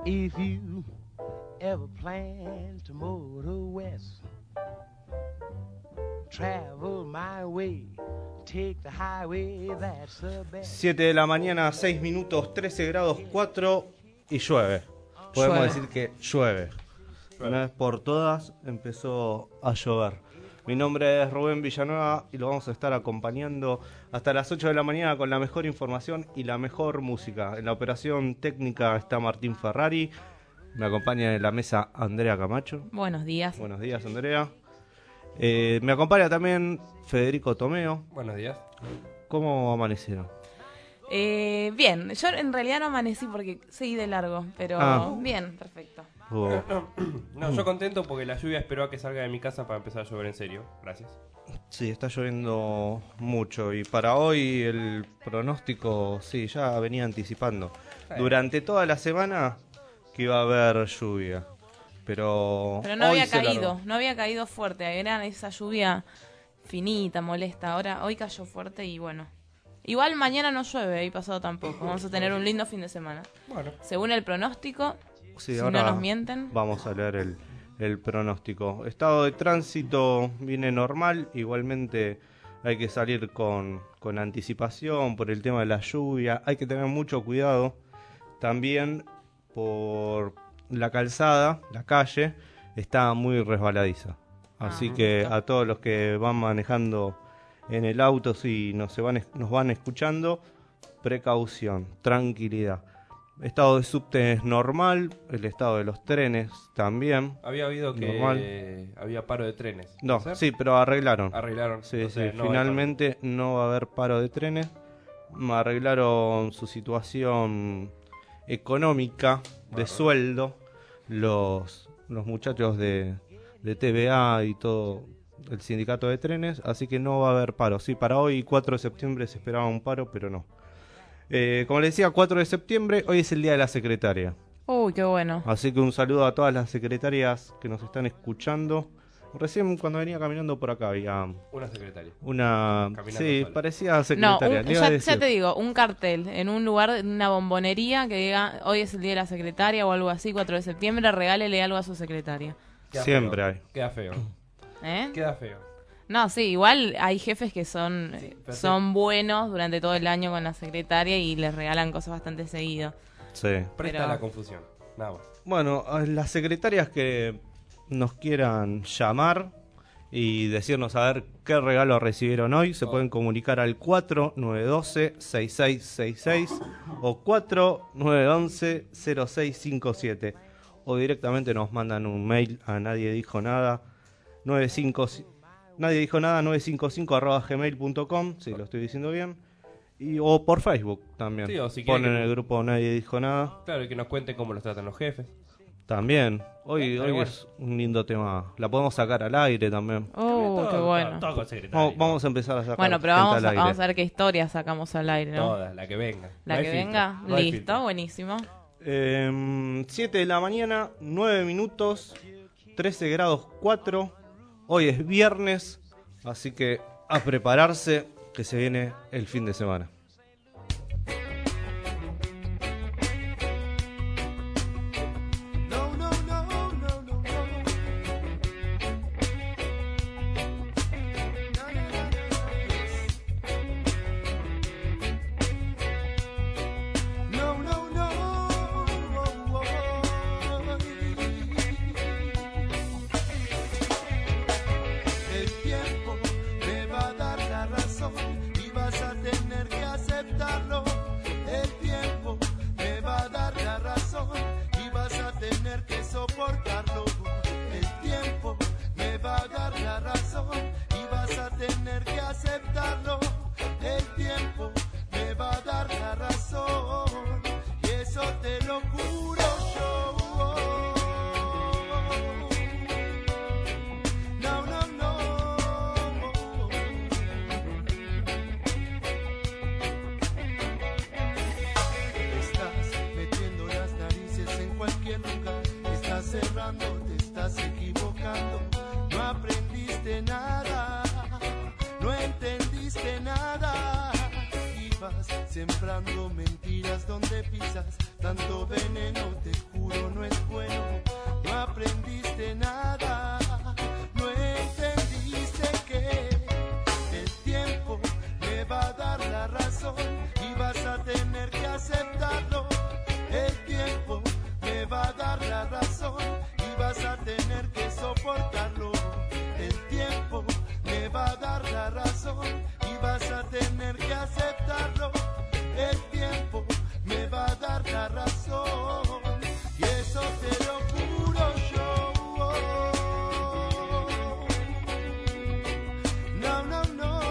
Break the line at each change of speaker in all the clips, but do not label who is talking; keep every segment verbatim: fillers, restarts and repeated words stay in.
If you ever plan to motor west, travel my way, take the highway, that's the best.
siete de la mañana, seis minutos, trece grados cuatro y llueve. Podemos
Llueve.
decir que llueve. Una vez por todas empezó a llover. Mi nombre es Rubén Villanueva y lo vamos a estar acompañando hasta las ocho de la mañana con la mejor información y la mejor música. En la operación técnica está Martín Ferrari. Me acompaña en la mesa Andrea Camacho.
Buenos días.
Buenos días, Andrea. Eh, me acompaña también Federico Tomeo.
Buenos días.
¿Cómo amanecieron?
Eh, bien, yo en realidad no amanecí porque seguí de largo, pero
Ah.
bien, perfecto.
Oh.
No, yo contento porque la lluvia esperó a que salga de mi casa para empezar a llover en serio. Gracias.
Sí, está lloviendo mucho y para hoy el pronóstico, sí, ya venía anticipando. Durante toda la semana que iba a haber lluvia, pero
Pero no
hoy
había
se
caído,
largó.
no había caído fuerte, era esa lluvia finita, molesta. Ahora, hoy cayó fuerte y bueno. Igual mañana no llueve y pasado tampoco. Vamos a tener un lindo fin de semana.
Bueno.
Según el pronóstico,
Sí,
si
ahora
no nos mienten.
vamos a leer el, el pronóstico. Estado de tránsito viene normal, igualmente hay que salir con, con anticipación por el tema de la lluvia, hay que tener mucho cuidado también por la calzada, la calle, está muy resbaladiza. Así
Ah.
que a todos los que van manejando en el auto, si nos, se van, es- nos van escuchando, precaución, tranquilidad. Estado de subte es normal, el estado de los trenes también.
Había oído que
Normal.
había paro de trenes.
No,
¿Puede ser?
sí, pero arreglaron.
Arreglaron.
Sí,
O
sí,
sea, no hay
finalmente no va a haber paro de trenes. Arreglaron su situación económica de
Bárbaro.
sueldo los, los muchachos de, de T V A y todo el sindicato de trenes, así que no va a haber paro. Sí, para hoy, cuatro de septiembre, se esperaba un paro, pero no. Eh, como les decía, cuatro de septiembre, hoy es el Día de la Secretaria.
Uy, qué bueno.
Así que un saludo a todas las secretarias que nos están escuchando. Recién cuando venía caminando por acá había
Una secretaria.
una...
Caminando
Sí,
sola.
parecía
No,
secretaria.
un-
le iba a
ya,
decir.
ya te digo, un cartel en un lugar, en una bombonería que diga hoy es el día de la secretaria o algo así, cuatro de septiembre, regálele algo a su secretaria.
Queda
Siempre
feo.
hay.
Queda feo.
¿Eh?
Queda feo.
No, sí, igual hay jefes que son,
Sí,
eh,
pero
son buenos durante todo el año con la secretaria y les regalan cosas bastante seguido.
Sí.
Presta
Pero-
la confusión. Nada más.
Bueno, a las secretarias que nos quieran llamar y decirnos a ver qué regalo recibieron hoy, se
Oh.
pueden comunicar al cuatro nueve uno dos seis seis seis seis o cuatro nueve uno uno cero seis cinco siete o directamente nos mandan un mail a nadie dijo nada noventa y cinco nadie dijo nada novecientos cincuenta y cinco arroba gmail punto com, si lo estoy diciendo bien, y o por Facebook también.
Sí, o si quieren
ponen
que-
el grupo Nadie dijo nada.
Claro, y que nos cuenten cómo los tratan los jefes.
También, hoy,
Está
hoy
bueno.
es un lindo tema. La podemos sacar al aire también.
Oh,
Todo-
qué bueno.
todo con secretaria.
Vamos, vamos a empezar a sacar
Bueno, pero
gente
vamos
al
a,
aire.
vamos a ver qué historia sacamos al aire, ¿no?
Todas, la que venga.
La
No hay
que
filtro,
venga,
no hay
listo,
filtro.
buenísimo.
Eh, siete de la mañana, nueve minutos, trece grados cuatro. Hoy es viernes, así que a prepararse que se viene el fin de semana.
No, no, no, no, no, no. No, no, no. El tiempo me va a dar la razón y vas a tener que aceptarlo. El tiempo me va a dar la razón y vas a tener que soportarlo. El tiempo me va a dar la razón y vas a tener que aceptarlo. El tiempo me va a dar la razón y eso te lo juro yo. No, no, no. Estás metiendo las narices en cualquier lugar. Estás cerrando, te estás equivocando. No aprendiste nada, no entendiste nada. Y vas sembrando mentiras donde pisas. Tanto veneno, te juro, no es bueno. No aprendiste nada, no entendiste que el tiempo me va a dar la razón y vas a tener que aceptarlo. El tiempo me va a dar la razón y vas a tener que soportarlo. El tiempo me va a dar la razón y vas a tener que aceptarlo. El tiempo me va a dar la razón y eso te lo juro yo. No, no, no.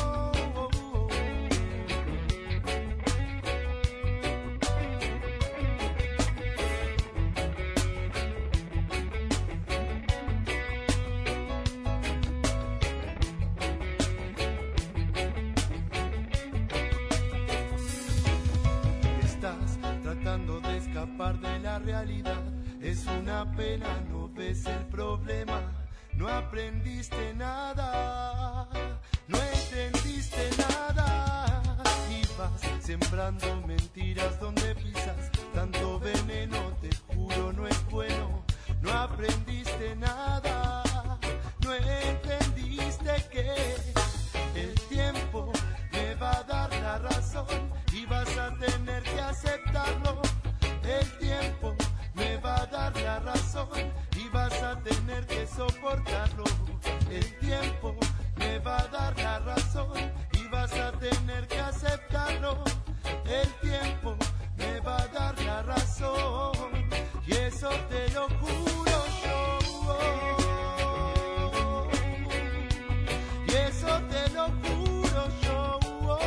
Tratando de escapar de la realidad, es una pena, no ves el problema, no aprendiste nada, no entendiste nada, y vas sembrando mentiras donde pisas, tanto veneno, te juro, no es bueno, no aprendiste nada, no entendiste que el tiempo me va a dar la razón y vas a tener que aceptarlo. El tiempo me va a dar la razón y vas a tener que soportarlo. El tiempo me va a dar la razón y vas a tener que aceptarlo. El tiempo me va a dar la razón y eso te lo juro yo. Y eso te lo juro yo.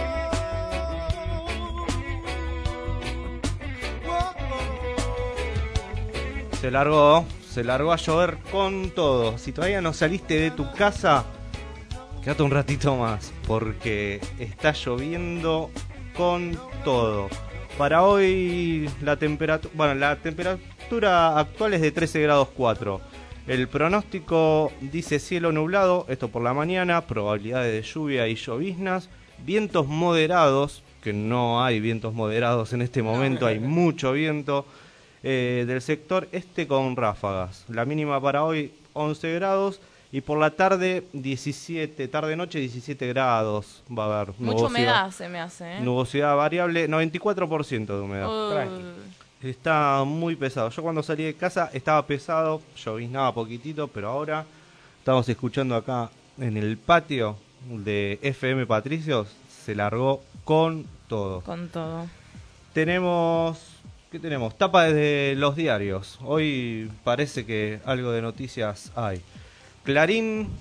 Se largó, se largó a llover con todo. Si todavía no saliste de tu casa, quédate un ratito más, porque está lloviendo con todo. Para hoy la temperatura, bueno, la temperatura actual es de trece grados cuatro. El pronóstico dice cielo nublado, esto por la mañana, probabilidades de lluvia y lloviznas, vientos moderados, que no hay vientos moderados en este momento, hay mucho viento. Eh, del sector este con ráfagas. La mínima para hoy once grados y por la tarde diecisiete, tarde noche diecisiete grados va a haber.
Mucha humedad se me hace, ¿eh?
Nubosidad variable, noventa y cuatro por ciento de humedad.
Uh.
Está muy pesado. Yo cuando salí de casa estaba pesado, lloviznaba poquitito, pero ahora estamos escuchando acá en el patio de F M Patricios, se largó con todo.
Con todo.
Tenemos... ¿Qué tenemos? Tapa desde los diarios. Hoy parece que algo de noticias hay. Clarín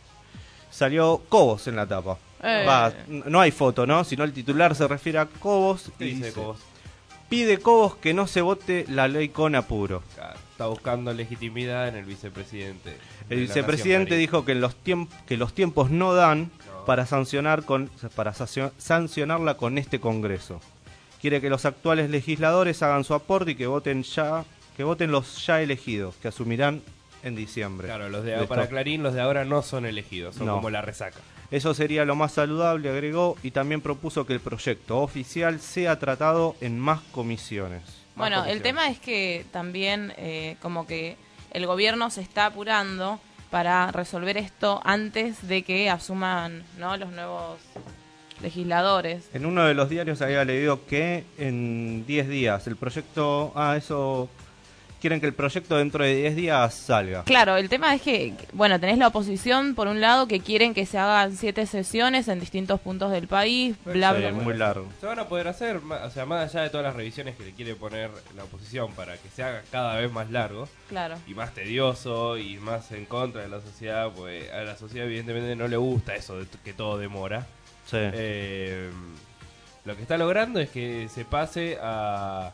salió Cobos en la tapa.
Eh.
Va, no hay foto, ¿no? Sino el titular se refiere a Cobos y
¿Qué dice
dice,
Cobos?
pide Cobos que no se vote la ley con apuro.
Está buscando legitimidad en el vicepresidente.
El vicepresidente dijo que, en los tiemp- que los tiempos no dan
No.
para sancionar con para sancio- sancionarla con este Congreso. Quiere que los actuales legisladores hagan su aporte y que voten ya, que voten los ya elegidos, que asumirán en diciembre.
Claro, los de,
De
para
esto.
Clarín los de ahora no son elegidos, son
No.
como la resaca.
Eso sería lo más saludable, agregó, y también propuso que el proyecto oficial sea tratado en más comisiones. Más
Bueno, el
comisiones.
tema es que también eh, como que el gobierno se está apurando para resolver esto antes de que asuman, ¿no?, los nuevos legisladores.
En uno de los diarios había leído que en diez días el proyecto... Ah, eso... Quieren que el proyecto dentro de diez días salga.
Claro, el tema es que, bueno, tenés la oposición, por un lado, que quieren que se hagan siete sesiones en distintos puntos del país, bla,
Sí,
bla, bla.
muy largo.
Se van a poder hacer, ma- o sea, más allá de todas las revisiones que le quiere poner la oposición para que se haga cada vez más largo
Claro.
y más tedioso y más en contra de la sociedad, pues a la sociedad evidentemente no le gusta eso de t- que todo demora.
Sí.
Eh, lo que está logrando es que se pase a,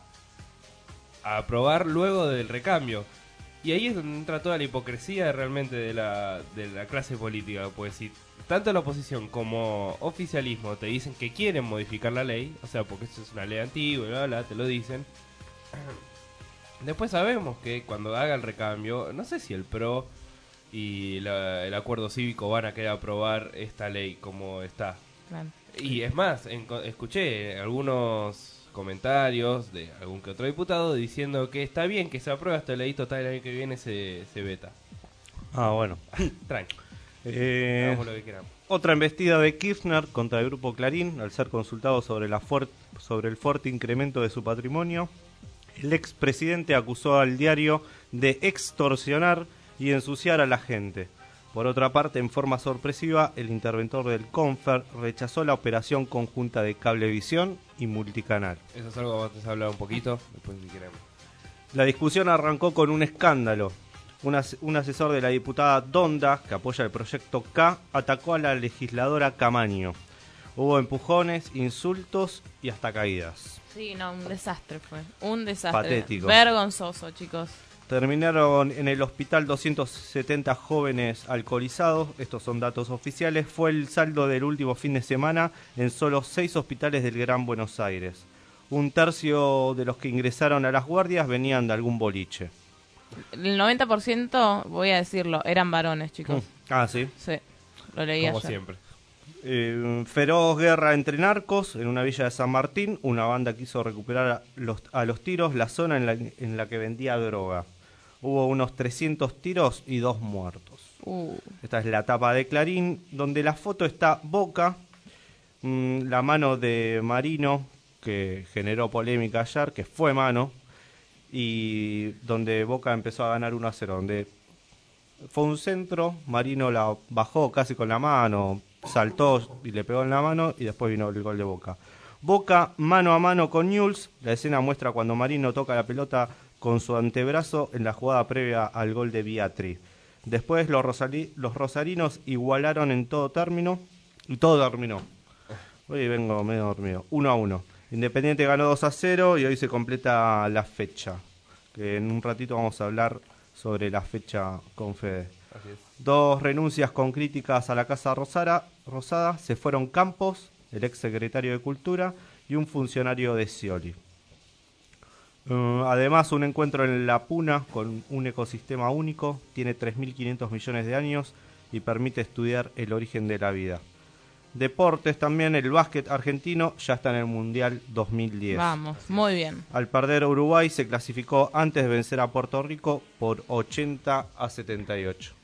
a aprobar luego del recambio. Y ahí es donde entra toda la hipocresía realmente de la, de la clase política. Pues si tanto la oposición como oficialismo te dicen que quieren modificar la ley, o sea, porque esto es una ley antigua, bla, bla, te lo dicen. Después sabemos que cuando haga el recambio, no sé si el P R O y la- el acuerdo cívico van a querer aprobar esta ley como está.
Claro.
Y es más, en- escuché algunos comentarios de algún que otro diputado diciendo que está bien que se apruebe hasta el ley total el año que viene se, se veta.
Ah, bueno.
Tranqui,
Eh,
hagamos lo que queramos.
Otra embestida de Kirchner contra el grupo Clarín al ser consultado sobre, la fuert- sobre el fuerte incremento de su patrimonio. El expresidente acusó al diario de extorsionar y ensuciar a la gente. Por otra parte, en forma sorpresiva, el interventor del Confer rechazó la operación conjunta de Cablevisión y Multicanal.
Eso es algo que vamos a hablar un poquito, después si queremos.
La discusión arrancó con un escándalo. Un, as- un asesor de la diputada Donda, que apoya el proyecto K, atacó a la legisladora Camaño. Hubo empujones, insultos y hasta caídas.
Sí, no, un desastre fue. Un desastre.
Patético.
Vergonzoso, chicos.
Terminaron en el hospital doscientos setenta jóvenes alcoholizados, estos son datos oficiales. Fue el saldo del último fin de semana en solo seis hospitales del Gran Buenos Aires. Un tercio de los que ingresaron a las guardias venían de algún boliche.
El noventa por ciento, voy a decirlo, eran varones, chicos.
Ah, sí.
Sí, lo leí
Como
ayer.
siempre.
Eh, feroz guerra entre narcos en una villa de San Martín. Una banda quiso recuperar a los, a los tiros la zona en la, en la que vendía droga. Hubo unos trescientos tiros y dos muertos.
Uh,
Esta es la tapa de Clarín, donde la foto está Boca, mmm, la mano de Marino, que generó polémica ayer, que fue mano, y donde Boca empezó a ganar uno a cero, donde fue un centro, Marino la bajó casi con la mano, saltó y le pegó en la mano, y después vino el gol de Boca. Boca mano a mano con Newell's. La escena muestra cuando Marino toca la pelota con su antebrazo en la jugada previa al gol de Biatri. Después los, rosali- los rosarinos igualaron en todo término y todo terminó. Hoy vengo medio dormido. uno a uno. Independiente ganó dos a cero y hoy se completa la fecha. Que en un ratito vamos a hablar sobre la fecha con Fede.
Así es.
Dos renuncias con críticas a la Casa Rosara, Rosada. Se fueron Campos, el ex secretario de Cultura, y un funcionario de Scioli. Uh, además, un encuentro en La Puna con un ecosistema único. Tiene tres mil quinientos millones de años y permite estudiar el origen de la vida. Deportes también, el básquet argentino ya está en el Mundial dos mil diez.
vamos, muy bien.
Al perder Uruguay se clasificó antes de vencer a Puerto Rico por ochenta a setenta y ocho.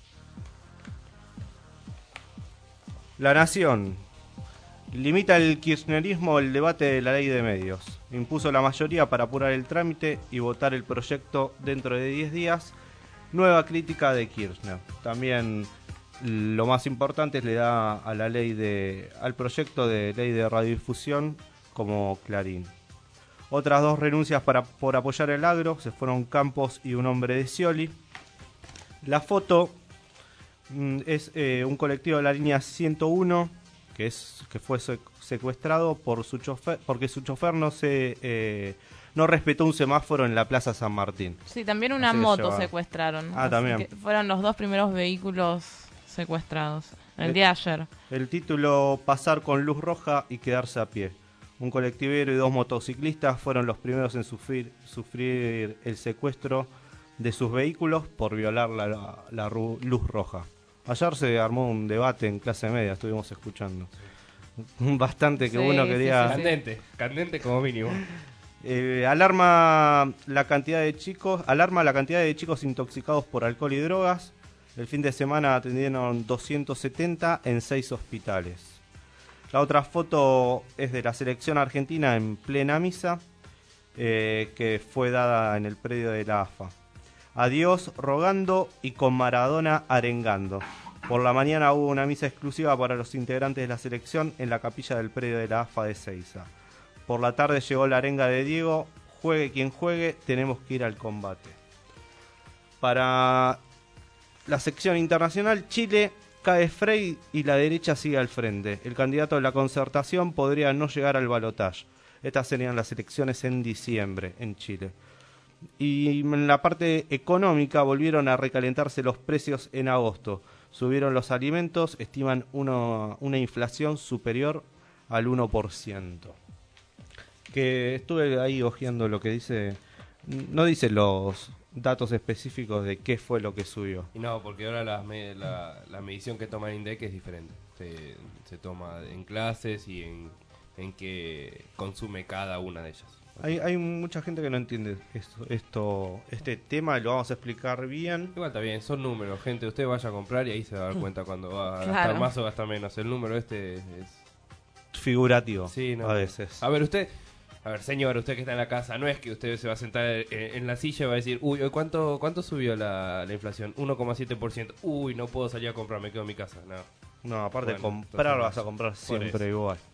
La Nación. Limita el kirchnerismo el debate de la ley de medios. Impuso la mayoría para apurar el trámite y votar el proyecto dentro de diez días. Nueva crítica de Kirchner. También lo más importante es le da a la ley de al proyecto de ley de radiodifusión como Clarín. Otras dos renuncias para, por apoyar el agro se fueron Campos y un hombre de Scioli. La foto mm, es eh, un colectivo de la línea ciento uno que es que fue secuestrado por su chofer porque su chofer no se eh, no respetó un semáforo en la Plaza San Martín.
Sí, también una
Así que
moto
lleva-
secuestraron.
Ah,
Así
también.
que fueron los dos primeros vehículos secuestrados. El
Eh,
día de ayer.
El título Pasar con luz roja y quedarse a pie. Un colectivero y dos motociclistas fueron los primeros en sufrir, sufrir el secuestro de sus vehículos por violar la, la, la ru- luz roja. Ayer se armó un debate en clase media, estuvimos escuchando. Bastante que
Sí,
uno
sí,
quería...
sí, sí.
Candente, candente como mínimo.
Eh, alarma la cantidad de chicos, alarma la cantidad de chicos intoxicados por alcohol y drogas. El fin de semana atendieron doscientos setenta en seis hospitales. La otra foto es de la selección argentina en plena misa, eh, que fue dada en el predio de la A F A. Adiós rogando y con Maradona arengando. Por la mañana hubo una misa exclusiva para los integrantes de la selección en la capilla del predio de la A F A de Seiza. Por la tarde llegó la arenga de Diego, juegue quien juegue, tenemos que ir al combate. Para la sección internacional, Chile cae Frey y la derecha sigue al frente. El candidato de la Concertación podría no llegar al balotaje. Estas serían las elecciones en diciembre en Chile. Y en la parte económica volvieron a recalentarse los precios en agosto. Subieron los alimentos, estiman uno, una inflación superior al uno por ciento. Que estuve ahí hojeando lo que dice, no dice los datos específicos de qué fue lo que subió.
Y no, porque ahora la, me- la, la medición que toma el INDEC es diferente. se, se toma en clases y en, en qué consume cada una de ellas.
Hay, hay mucha gente que no entiende esto, esto, este tema, lo vamos a explicar bien.
Igual está bien, son números, gente. Usted vaya a comprar y ahí se va a dar cuenta cuando va a
Claro.
gastar más o gastar menos. El número este es...
Figurativo,
Sí, no.
a veces.
A ver, usted... A ver, señor, usted que está en la casa, no es que usted se va a sentar en, en la silla y va a decir, uy, ¿cuánto, cuánto subió la, la inflación? uno coma siete por ciento. Uy, no puedo salir a comprar, me quedo en mi casa. No.
No, aparte
Bueno,
comprar
entonces,
vas a comprar
por
siempre
eso.
igual.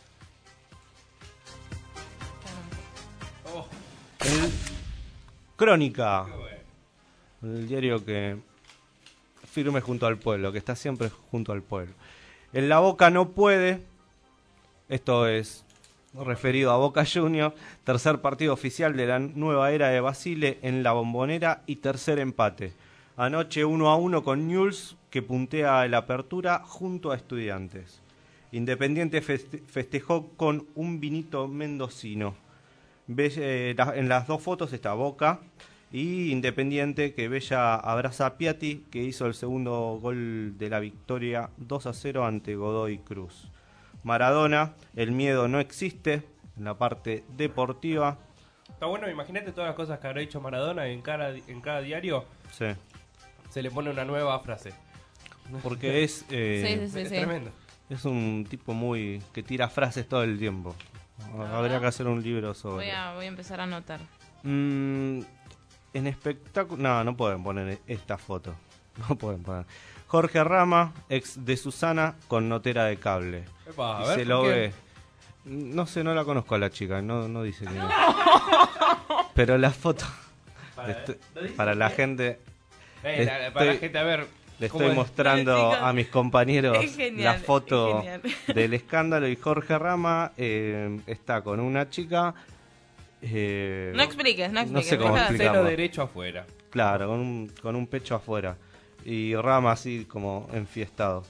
Oh,
El Crónica,
qué bueno.
el diario que firme junto al pueblo, que está siempre junto al pueblo. En La Boca no puede, esto es referido a Boca Juniors, tercer partido oficial de la nueva era de Basile en la Bombonera y tercer empate. Anoche uno a uno con Newell's, que puntea la apertura junto a Estudiantes. Independiente feste- festejó con un vinito mendocino. Ve- eh, la- en las dos fotos está Boca y Independiente, que Bella abraza a Piatti, que hizo el segundo gol de la victoria dos a cero ante Godoy Cruz. Maradona, el miedo no existe, en la parte deportiva.
Está bueno, imagínate todas las cosas que habrá hecho Maradona en cada, en cada diario.
Sí,
Se le pone una nueva frase.
porque es, eh,
Sí, sí, sí.
es tremendo.
es un tipo muy que tira frases todo el tiempo. Habría que hacer un libro sobre.
Voy a, voy a empezar a anotar.
Mm, en espectáculo. No, no pueden poner esta foto. No pueden poner. Jorge Rama, ex de Susana, con notera de cable.
Epa, a
Y
ver,
se
¿por
lo
qué?
ve. No sé, no la conozco a la chica, no, no dice quién es. Pero la foto.
Para,
le estoy-
¿lo dice
para la
bien?
gente.
Eh, la- para la
estoy-
gente, a ver.
Le
¿cómo
estoy
es?
mostrando
Chicos,
a mis compañeros
es genial,
la foto
es genial.
del escándalo y Jorge Rama eh, está con una chica. eh,
No expliques, no expliques.
sé cómo
deja de
explicar.
hacer-
Seno derecho afuera.
Claro, con un, con un pecho afuera. Y Rama así como enfiestado.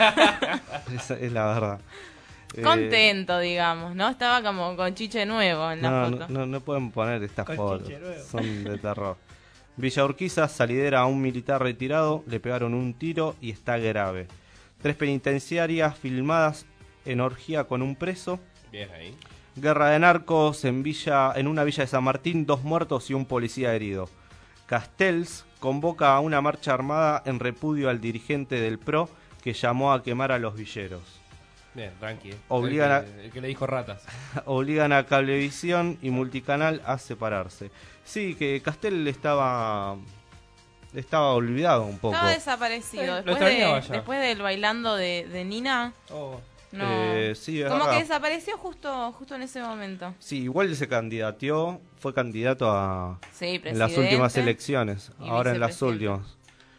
Esa es la verdad. Eh,
Contento, digamos, ¿no? Estaba como con chiche nuevo en la
no,
foto.
no, no, no pueden poner estas
Con
fotos.
chiche nuevo.
Son de terror. Villa Urquiza, salidera a un militar retirado, le pegaron un tiro y está grave. Tres penitenciarias filmadas en orgía con un preso.
Bien ahí.
Guerra de narcos en villa, en una villa de San Martín, dos muertos y un policía herido. Castells convoca a una marcha armada en repudio al dirigente del P R O que llamó a quemar a los villeros.
Bien, tranqui. eh.
Obligan
el, que, el que le dijo ratas.
Obligan a Cablevisión y Multicanal a separarse. Sí, que Castel estaba estaba olvidado un poco.
Estaba desaparecido.
Sí, lo
después,
extrañaba
de,
ya.
después del bailando de, de Nina,
Oh.
no.
Eh, sí, es
como
verdad.
que desapareció justo, justo en ese momento.
Sí, igual se candidateó, fue candidato a
Sí,
en
presidente.
las últimas elecciones,
y
ahora en las
vicepresidente.
últimas.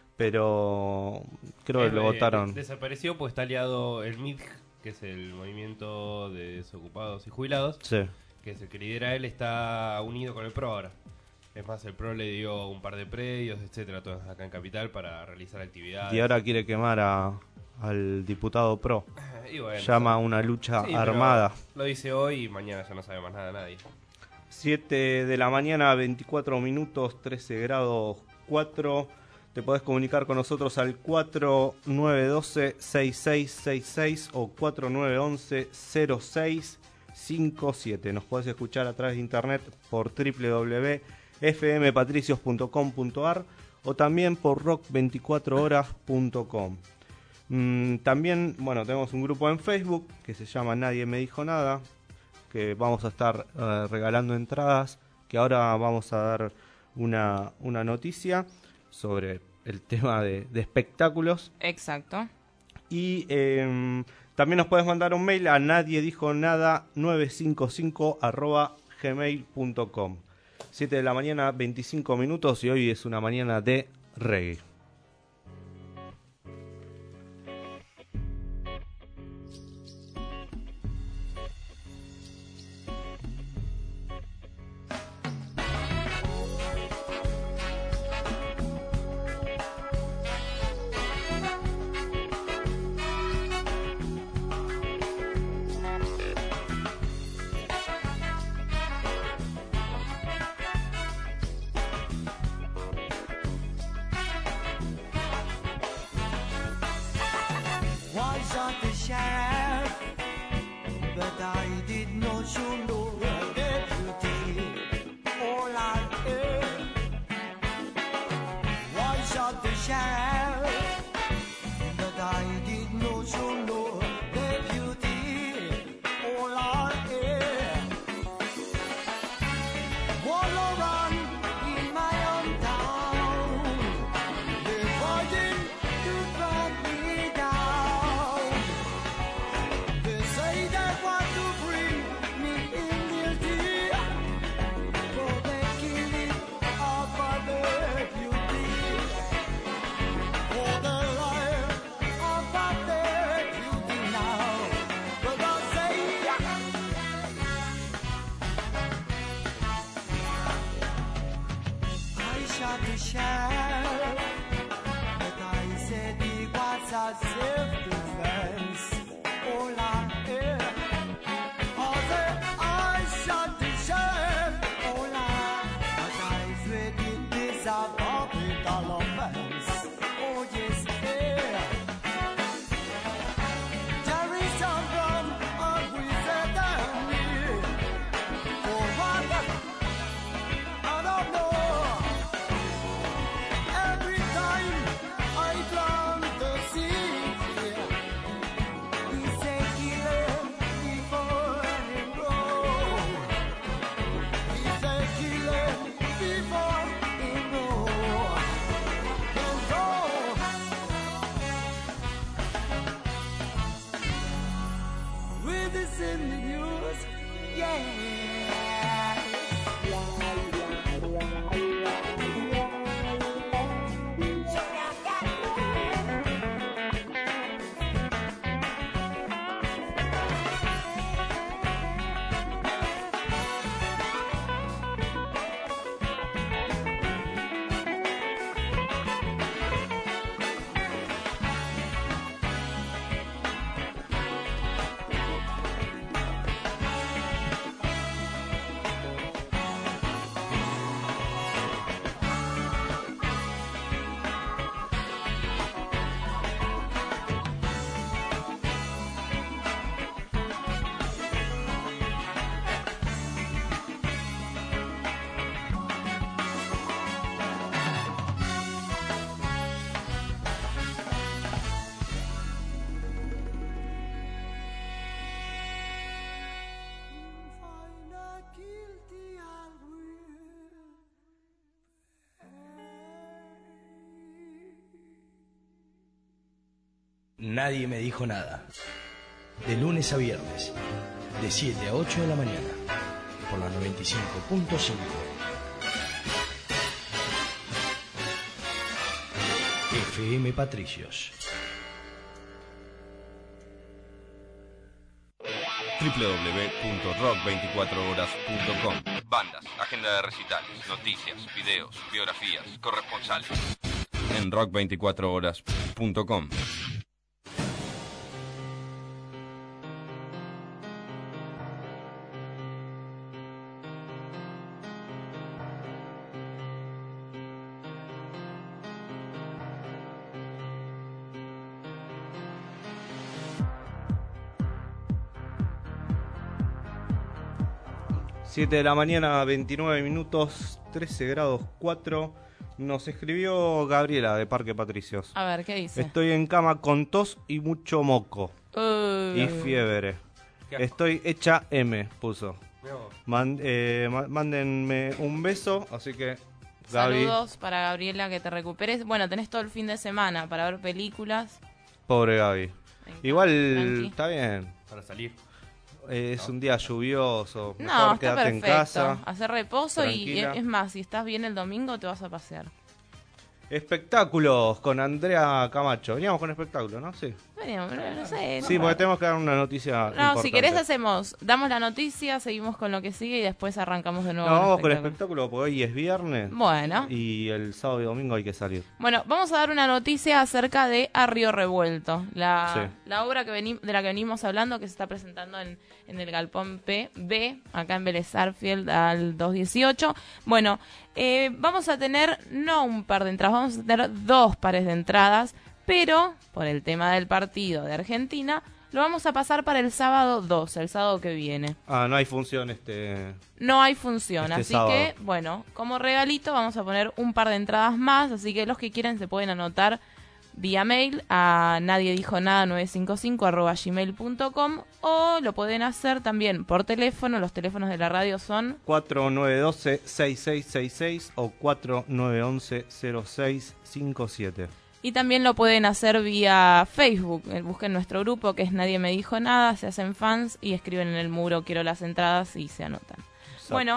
Pero creo que
Eh,
lo
eh,
votaron.
Desapareció pues está aliado el M I D G, que es el Movimiento de Desocupados y Jubilados,
Sí.
que es el que lidera él, está unido con el P R O ahora. Es más, el P R O le dio un par de predios, etcétera, todos acá en Capital para realizar actividades.
Y ahora quiere quemar a, al diputado Pro.
Y bueno,
Llama a
son-
una lucha
Sí, pero
armada.
Lo dice hoy y mañana ya no sabe más nada nadie.
siete de la mañana, veinticuatro minutos, trece grados cuatro. Te podés comunicar con nosotros al cuatro nueve uno dos, seis seis seis seis o cuatro nueve uno uno, cero seis cinco siete. Nos podés escuchar a través de internet por w w w punto f m patricios punto com punto a r o también por rock veinticuatro horas punto com. Mm, también, bueno, tenemos un grupo en Facebook que se llama Nadie Me Dijo Nada, que vamos a estar eh, regalando entradas, que ahora vamos a dar una, una noticia sobre el tema de, de espectáculos.
Exacto.
Y eh, también nos puedes mandar un mail a nadie dijo nada nueve cinco cinco arroba gmail punto com. siete de la mañana, veinticinco minutos, y hoy es una mañana de reggae.
shot the sheriff, but I did not show no deputy. All I heard, I shot the sheriff, but I did not show no deputy. All I heard, all around in my own town, they're fighting to drag me down. They say they want to bring me in guilty for the killing of a deputy, for the life of a deputy now. But I say I shot the sheriff, but I said it was a self-defense. All I hear, I said I shot the sheriff. All I, but I said it is a capital offense. Oh yes, yeah. There is some from a wizard and me. For what? I don't know. Every time I plant the seed, he say kill him before he grow. He say kill him before he grow. Don't go. With this in the news, yeah. Find a guilty I will pay.
Nadie me dijo nada. De lunes a viernes, de siete a ocho de la mañana, por la noventa y cinco punto cinco. F M Patricios.
doble u doble u doble u punto rock veinticuatro horas punto com. Bandas, agenda de recitales, noticias, videos, biografías, corresponsales. En rock veinticuatro horas punto com.
siete de la mañana, veintinueve minutos, trece grados cuatro. Nos escribió Gabriela de Parque Patricios.
A ver, ¿qué dice?
Estoy en cama con tos y mucho moco.
Uh,
Y fiebre. Estoy hecha M, puso. Man- eh, ma- mándenme un beso, así que Gaby,
Saludos para Gabriela, que te recuperes. Bueno, tenés todo el fin de semana para ver películas.
pobre Gaby. Igual
Tranqui.
está bien.
Para salir.
Eh, es un día lluvioso. Mejor
No, está
quedarte en
perfecto.
casa.
Hacer reposo y
tranquila.
es más, si estás bien el domingo te vas a pasear.
Espectáculos con Andrea Camacho. Veníamos con espectáculos, ¿no? Sí.
Bueno, no, no sé.
Sí, porque tenemos que dar una noticia
No,
importante.
si querés hacemos, damos la noticia, seguimos con lo que sigue y después arrancamos de nuevo.
No,
con
vamos con
espectáculo.
espectáculo porque hoy es viernes.
Bueno.
Y el sábado y domingo hay que salir.
Bueno, vamos a dar una noticia acerca de A Río Revuelto, la,
Sí.
la obra que veni- de la que venimos hablando, que se está presentando en, en el Galpón P B, acá en Vélez Sarsfield al dos dieciocho. Bueno, eh, vamos a tener no un par de entradas, vamos a tener dos pares de entradas, pero por el tema del partido de Argentina, lo vamos a pasar para el sábado doce, el sábado que viene.
Ah, no hay función este...
No hay función,
Este
así
sábado.
que, bueno, como regalito vamos a poner un par de entradas más, así que los que quieran se pueden anotar vía mail a nadie dijo nada nueve cinco cinco arroba gmail punto com o lo pueden hacer también por teléfono. Los teléfonos de la radio son
cuatro nueve uno dos, seis seis seis seis o cuatro nueve uno uno, cero seis cinco siete.
y también lo pueden hacer vía Facebook. Eh, Busquen nuestro grupo que es Nadie Me Dijo Nada, se hacen fans y escriben en el muro quiero las entradas y se anotan.
Exacto.
Bueno,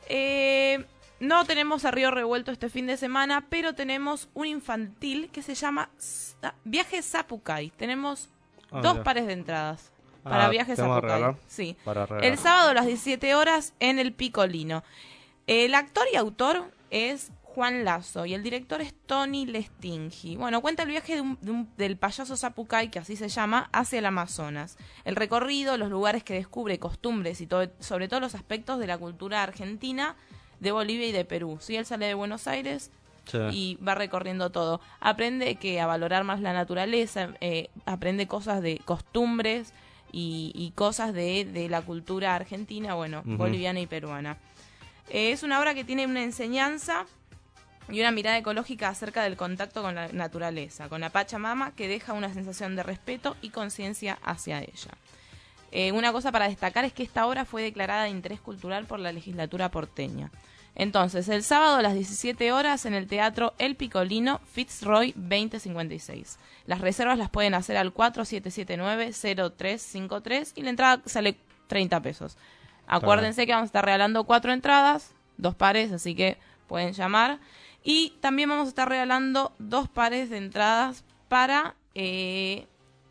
eh, no tenemos a Río Revuelto este fin de semana, pero tenemos un infantil que se llama Sa- Viaje Zapucay. Tenemos
Ah,
dos
mira.
pares de entradas para
Ah,
Viaje
¿te vamos a
Zapucay.
regalar?
Sí.
Para regalar.
El sábado a las diecisiete horas en el Picolino. El actor y autor es Juan Lazo y el director es Tony Lestingi. Bueno, cuenta el viaje de un- de un- del payaso Zapucay, que así se llama, hacia el Amazonas. El recorrido, los lugares que descubre, costumbres y todo, sobre todo los aspectos de la cultura argentina, de Bolivia y de Perú. Sí, él sale de Buenos Aires
Sí.
y va recorriendo todo. Aprende que a valorar más la naturaleza, eh, aprende cosas de costumbres y, y cosas de, de la cultura argentina, bueno,
Ujú.
boliviana y peruana. Eh, es una obra que tiene una enseñanza y una mirada ecológica acerca del contacto con la naturaleza, con la Pachamama, que deja una sensación de respeto y conciencia hacia ella. Eh, una cosa para destacar es que esta obra fue declarada de interés cultural por la legislatura porteña. Entonces, el sábado a las diecisiete horas en el Teatro El Picolino, Fitzroy veinte cincuenta y seis. Las reservas las pueden hacer al cuatro siete siete nueve, cero tres cinco tres y la entrada sale treinta pesos. Acuérdense que vamos a estar regalando cuatro entradas, dos pares, así que pueden llamar. Y también vamos a estar regalando dos pares de entradas para eh,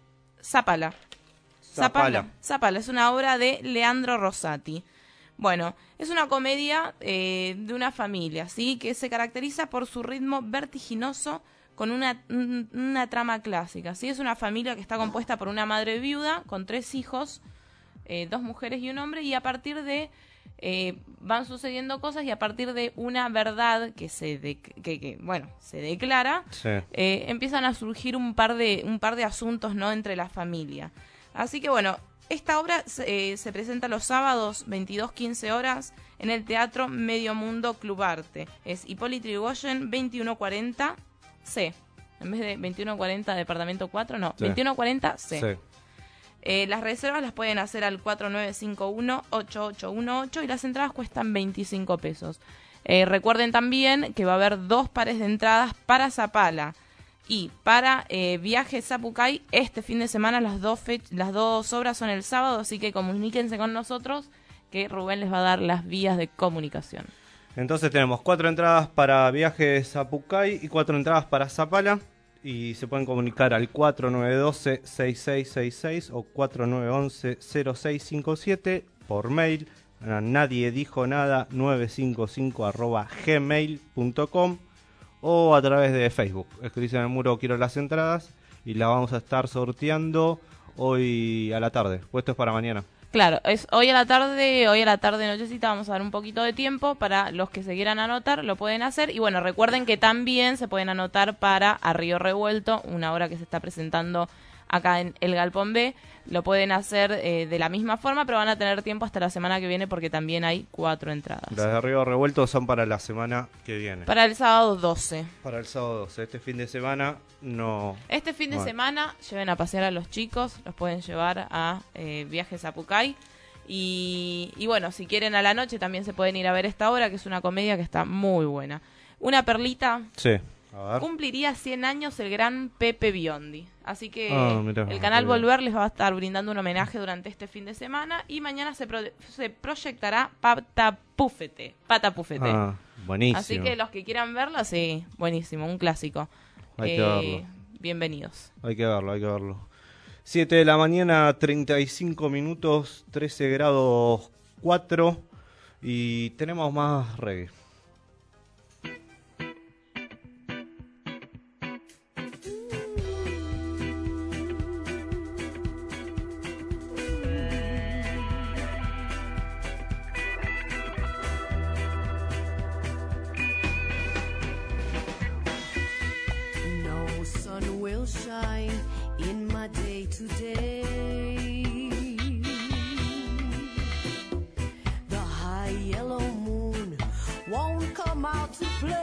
Zapala.
Zapala.
Zapala es una obra de Leandro Rosati. Bueno, es una comedia eh, de una familia, ¿sí? Que se caracteriza por su ritmo vertiginoso con una, un- una trama clásica, ¿sí? Es una familia que está compuesta por una madre viuda con tres hijos, eh, dos mujeres y un hombre, y a partir de... eh, van sucediendo cosas y a partir de una verdad que se de- que, que, bueno se declara,
Sí.
eh, empiezan a surgir un par de un par de asuntos, ¿no?, entre la familia. Así que bueno, esta obra eh, se presenta los sábados veintidós quince horas en el Teatro Medio Mundo Club Arte. Es Hipólito Yrigoyen veintiuno cuarenta C. En vez de veintiuno cuarenta Departamento cuatro, no,
Sí.
veintiuno cuarenta C.
Sí.
Eh, las reservas las pueden hacer al cuatro nueve cinco uno, ocho ocho uno ocho y las entradas cuestan veinticinco pesos. Eh, recuerden también que va a haber dos pares de entradas para Zapala y para eh, Viaje Zapucay este fin de semana. Las dos, fech- las dos obras son el sábado, así que comuníquense con nosotros que Rubén les va a dar las vías de comunicación.
Entonces tenemos cuatro entradas para Viajes a Pucay y cuatro entradas para Zapala. Y se pueden comunicar al cuatro nueve uno dos, seis seis seis seis o cuatro nueve uno uno, cero seis cinco siete por mail a nadie dijo nada nueve cinco cinco arroba gmail punto com o a través de Facebook. Escribís en el muro quiero las entradas y las vamos a estar sorteando hoy a la tarde. Puesto es para mañana.
Claro, es hoy a la tarde, hoy a la tarde nochecita vamos a dar un poquito de tiempo para los que se quieran anotar, lo pueden hacer. Y bueno, recuerden que también se pueden anotar para A Río Revuelto, una obra que se está presentando acá en El Galpón B. Lo pueden hacer eh, de la misma forma, pero van a tener tiempo hasta la semana que viene porque también hay cuatro entradas.
Las de Río Revuelto son para la semana que viene.
Para el sábado doce.
Para el sábado doce. Este fin de semana no...
Este fin de
Bueno.
semana lleven a pasear a los chicos, los pueden llevar a eh, Viajes a Pucay. Y, y bueno, si quieren a la noche también se pueden ir a ver esta obra, que es una comedia que está muy buena. Una perlita,
Sí. A ver.
cumpliría cien años el gran Pepe Biondi. Así que
Ah, mirá,
el canal
qué bien.
Volver les va a estar brindando un homenaje durante este fin de semana. Y mañana se, pro- se proyectará Pata Púfete. Pata Púfete.
Ah, buenísimo.
Así que los que quieran verlo, sí, buenísimo, un clásico.
Hay que verlo.
Bienvenidos.
Hay que verlo, hay que verlo. siete de la mañana, treinta y cinco minutos, trece grados cuatro. Y tenemos más reggae.
No sun will shine come out to play.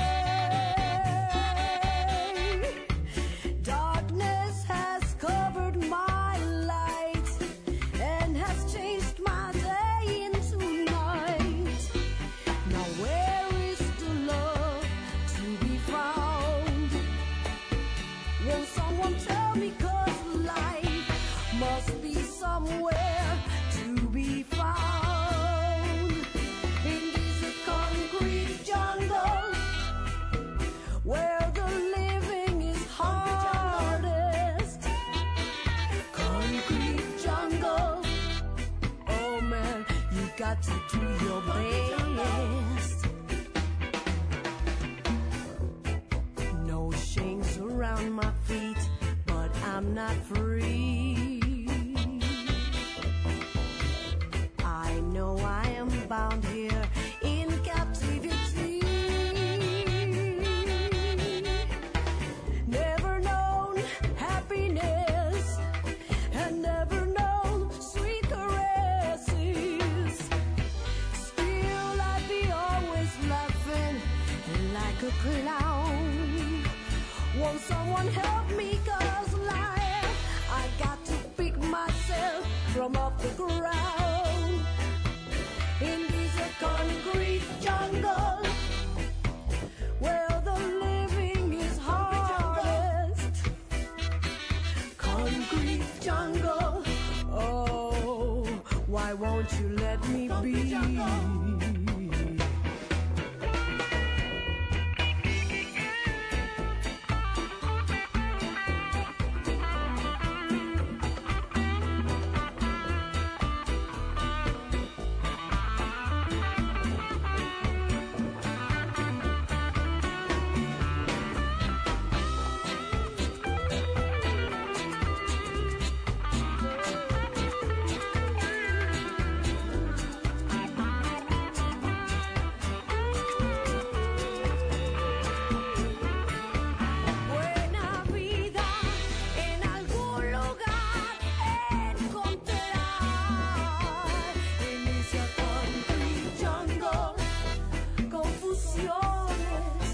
Darkness has covered my light and has changed my day into night. Now where is the love to be found? Won't someone tell me, 'cause life must be somewhere to be found. In this concrete jungle where the living is hardest. Concrete jungle, oh man, you got to do your best. No chains around my feet, but I'm not free. I know I am bound here in captivity. Never known happiness and never known sweet caresses. Still I'd be always laughing like a clown. Won't someone help me, 'cause life, I got to pick myself from off the ground. In this concrete jungle where the living is hardest. Concrete jungle, oh, why won't you let me be? Buena vida en algún lugar encontrar. En ese concrete jungle, confusiones,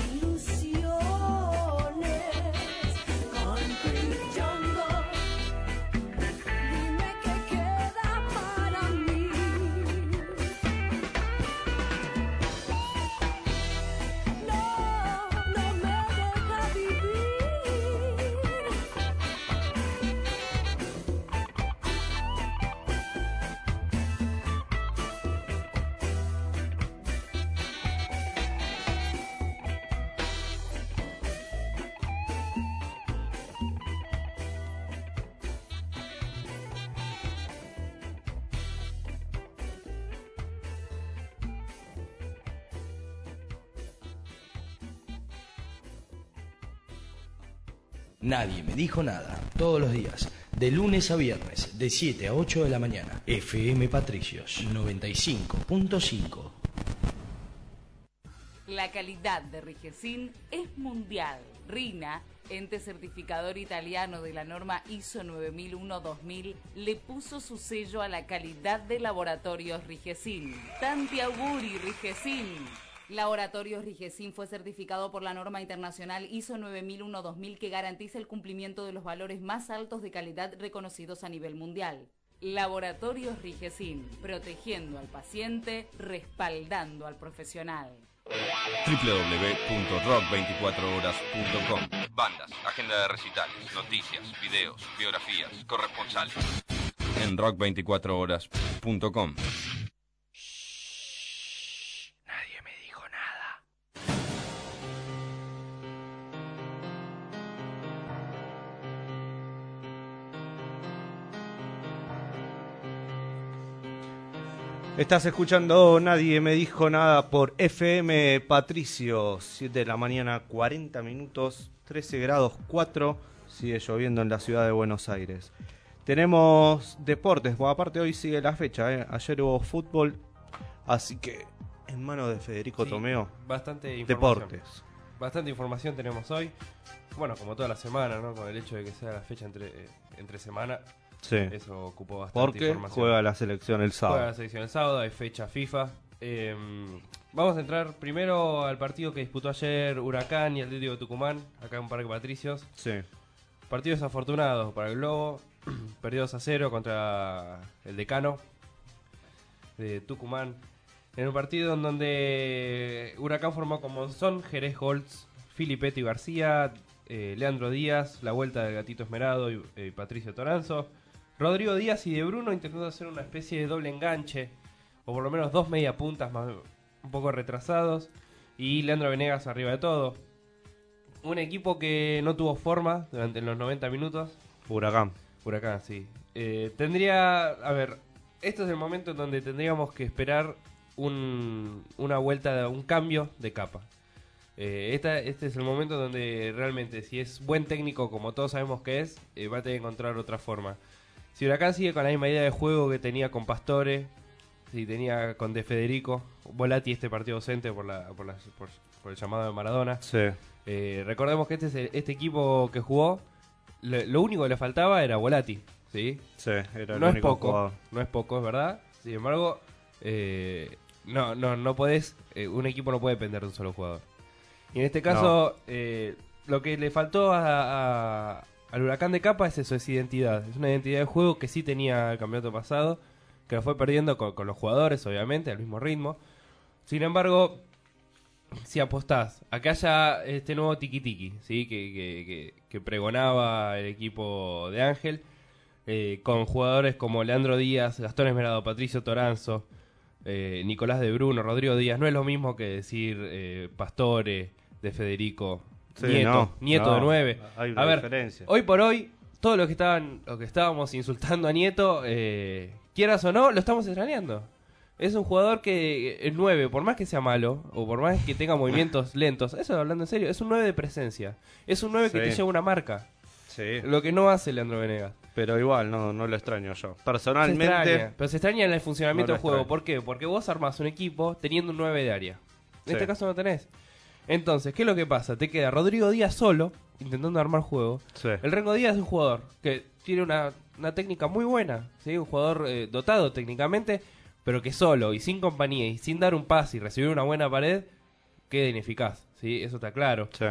ilusiones. Concrete jungle, dime qué queda para mí. No, no me deja vivir.
Nadie me dijo nada. Todos los días, de lunes a viernes, de siete a ocho de la mañana. F M Patricios noventa y cinco punto cinco.
La calidad de Rigesin es mundial. RINA, ente certificador italiano de la norma I S O nueve mil uno dos mil, le puso su sello a la calidad de Laboratorios Rigesin. Tanti auguri, Rigesin. Laboratorios Rigesin fue certificado por la norma internacional I S O nueve mil uno dos mil, que garantiza el cumplimiento de los valores más altos de calidad reconocidos a nivel mundial. Laboratorios Rigesin, protegiendo al paciente, respaldando al profesional.
doble u doble u doble u punto rock veinticuatro horas punto com. Bandas, agenda de recitales, noticias, videos, biografías, corresponsales. En rock veinticuatro horas punto com.
Nadie me dijo nada.
Estás escuchando Nadie me dijo nada por F M Patricio, siete de la mañana, cuarenta minutos, trece grados cuatro, sigue lloviendo en la ciudad de Buenos Aires. Tenemos deportes, bueno, aparte hoy sigue la fecha, ¿eh? Ayer hubo fútbol, así que en manos de Federico
Sí,
Tomeo,
bastante información.
deportes.
Bastante información tenemos hoy. Bueno, como toda la semana, ¿no? Con el hecho de que sea la fecha entre, eh, entre semana.
Sí,
Eso ocupó bastante
porque
información.
juega la selección el sábado.
Juega la selección el sábado, hay fecha FIFA. Eh, vamos a entrar primero al partido que disputó ayer Huracán y Atlético de Tucumán, acá en Parque Patricios.
Sí.
Partido desafortunado para el Globo. Perdió dos a cero contra el Decano de Tucumán. En un partido en donde Huracán formó con Monzón, Jerez Holtz, Filipetti García, eh, Leandro Díaz, la vuelta del Gatito Esmerado y eh, Patricio Toranzo. Rodrigo Díaz y De Bruno intentando hacer una especie de doble enganche, o por lo menos dos media puntas más, un poco retrasados. Y Leandro Venegas arriba de todo. Un equipo que no tuvo forma durante los noventa minutos.
Huracán.
Huracán, sí. Eh, tendría... A ver, este es el momento en donde tendríamos que esperar un, una vuelta, un cambio de capa. Eh, esta, este es el momento donde realmente, si es buen técnico, como todos sabemos que es, eh, va a tener que encontrar otra forma. Si Huracán sigue con la misma idea de juego que tenía con Pastore, si tenía con De Federico, Volati este partido docente por, la, por, la, por, por el llamado de Maradona.
Sí.
Eh, recordemos que este, es el- este equipo que jugó, lo, lo único que le faltaba era Volati, ¿sí?
Sí, era el
No es
único
poco,
jugador.
no es poco, es verdad. Sin embargo, eh, no, no, no podés, eh, un equipo no puede depender de un solo jugador. Y en este caso, eh, lo que le faltó a, a- al Huracán de Capa es eso, es identidad. Es una identidad de juego que sí tenía el campeonato pasado, que lo fue perdiendo con, con los jugadores, obviamente, al mismo ritmo. Sin embargo, si apostás a que haya este nuevo tiki-tiki, ¿sí? que, que, que, que pregonaba el equipo de Ángel, eh, con jugadores como Leandro Díaz, Gastón Esmerado, Patricio Toranzo, eh, Nicolás de Bruno, Rodrigo Díaz, no es lo mismo que decir eh, Pastore, De Federico,
Sí,
Nieto,
no,
Nieto
no,
de nueve.
hay una
A ver,
diferencia.
hoy por hoy, todo lo que estaban, lo que estábamos insultando a Nieto, eh, quieras o no, lo estamos extrañando. Es un jugador que el nueve, por más que sea malo, o por más que tenga movimientos lentos, eso hablando en serio, es un nueve de presencia. Es un nueve que
Sí.
te lleva una marca.
Sí.
Lo que no hace Leandro Venegas.
Pero igual, no, no lo extraño yo.
Se
Personalmente,
extraña, pero se extraña en el funcionamiento
No lo
del juego.
extraño.
¿Por qué? Porque vos armás un equipo teniendo un nueve de área. En
Sí.
este caso no tenés. Entonces, ¿qué es lo que pasa? Te queda Rodrigo Díaz solo, intentando armar juego.
sí.
El Rengo Díaz es un jugador que tiene una, una técnica muy buena, ¿sí? Un jugador eh, dotado técnicamente, pero que solo y sin compañía y sin dar un pase y recibir una buena pared, queda ineficaz, ¿sí? Eso está claro.
Sí.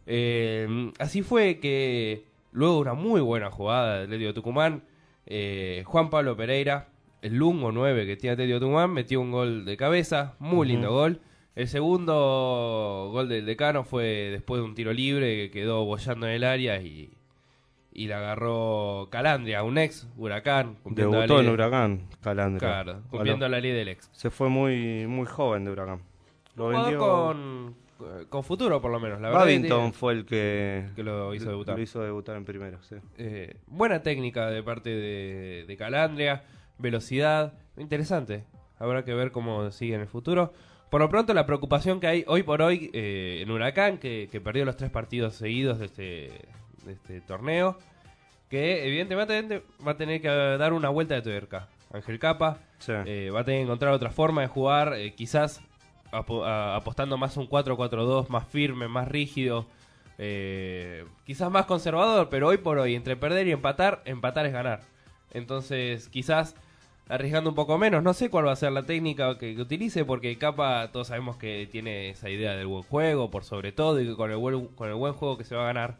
Eh, así fue que luego de una muy buena jugada del Atlético de Tucumán, eh, Juan Pablo Pereira, el lungo nueve que tiene Atlético de Tucumán, metió un gol de cabeza, muy lindo gol. El segundo gol del Decano fue después de un tiro libre que quedó boyando en el área y, y la agarró Calandria, un ex Huracán. cumpliendo la
Debutó
ley
en
de-
Huracán, Calandra.
Claro, cumpliendo la ley del ex.
Se fue muy muy joven de Huracán. Lo
Un jugador
vendió.
con, con futuro, por lo menos. La verdad que
Babington
tiene-
fue el que,
que lo hizo debutar.
Lo hizo debutar en primero, sí.
Eh, buena técnica de parte de, de Calandria, velocidad, interesante. Habrá que ver cómo sigue en el futuro. Por lo pronto, la preocupación que hay hoy por hoy eh, en Huracán, que, que perdió los tres partidos seguidos de este, de este torneo, que evidentemente va a tener que dar una vuelta de tuerca. Ángel Capa
Sí.
eh, va a tener que encontrar otra forma de jugar, eh, quizás apo- a- apostando más a un cuatro cuatro dos, más firme, más rígido, eh, quizás más conservador, pero hoy por hoy, entre perder y empatar, empatar es ganar. Entonces, quizás arriesgando un poco menos, no sé cuál va a ser la técnica que, que utilice, porque Capa todos sabemos que tiene esa idea del buen juego, por sobre todo, y que con el buen, con el buen juego que se va a ganar.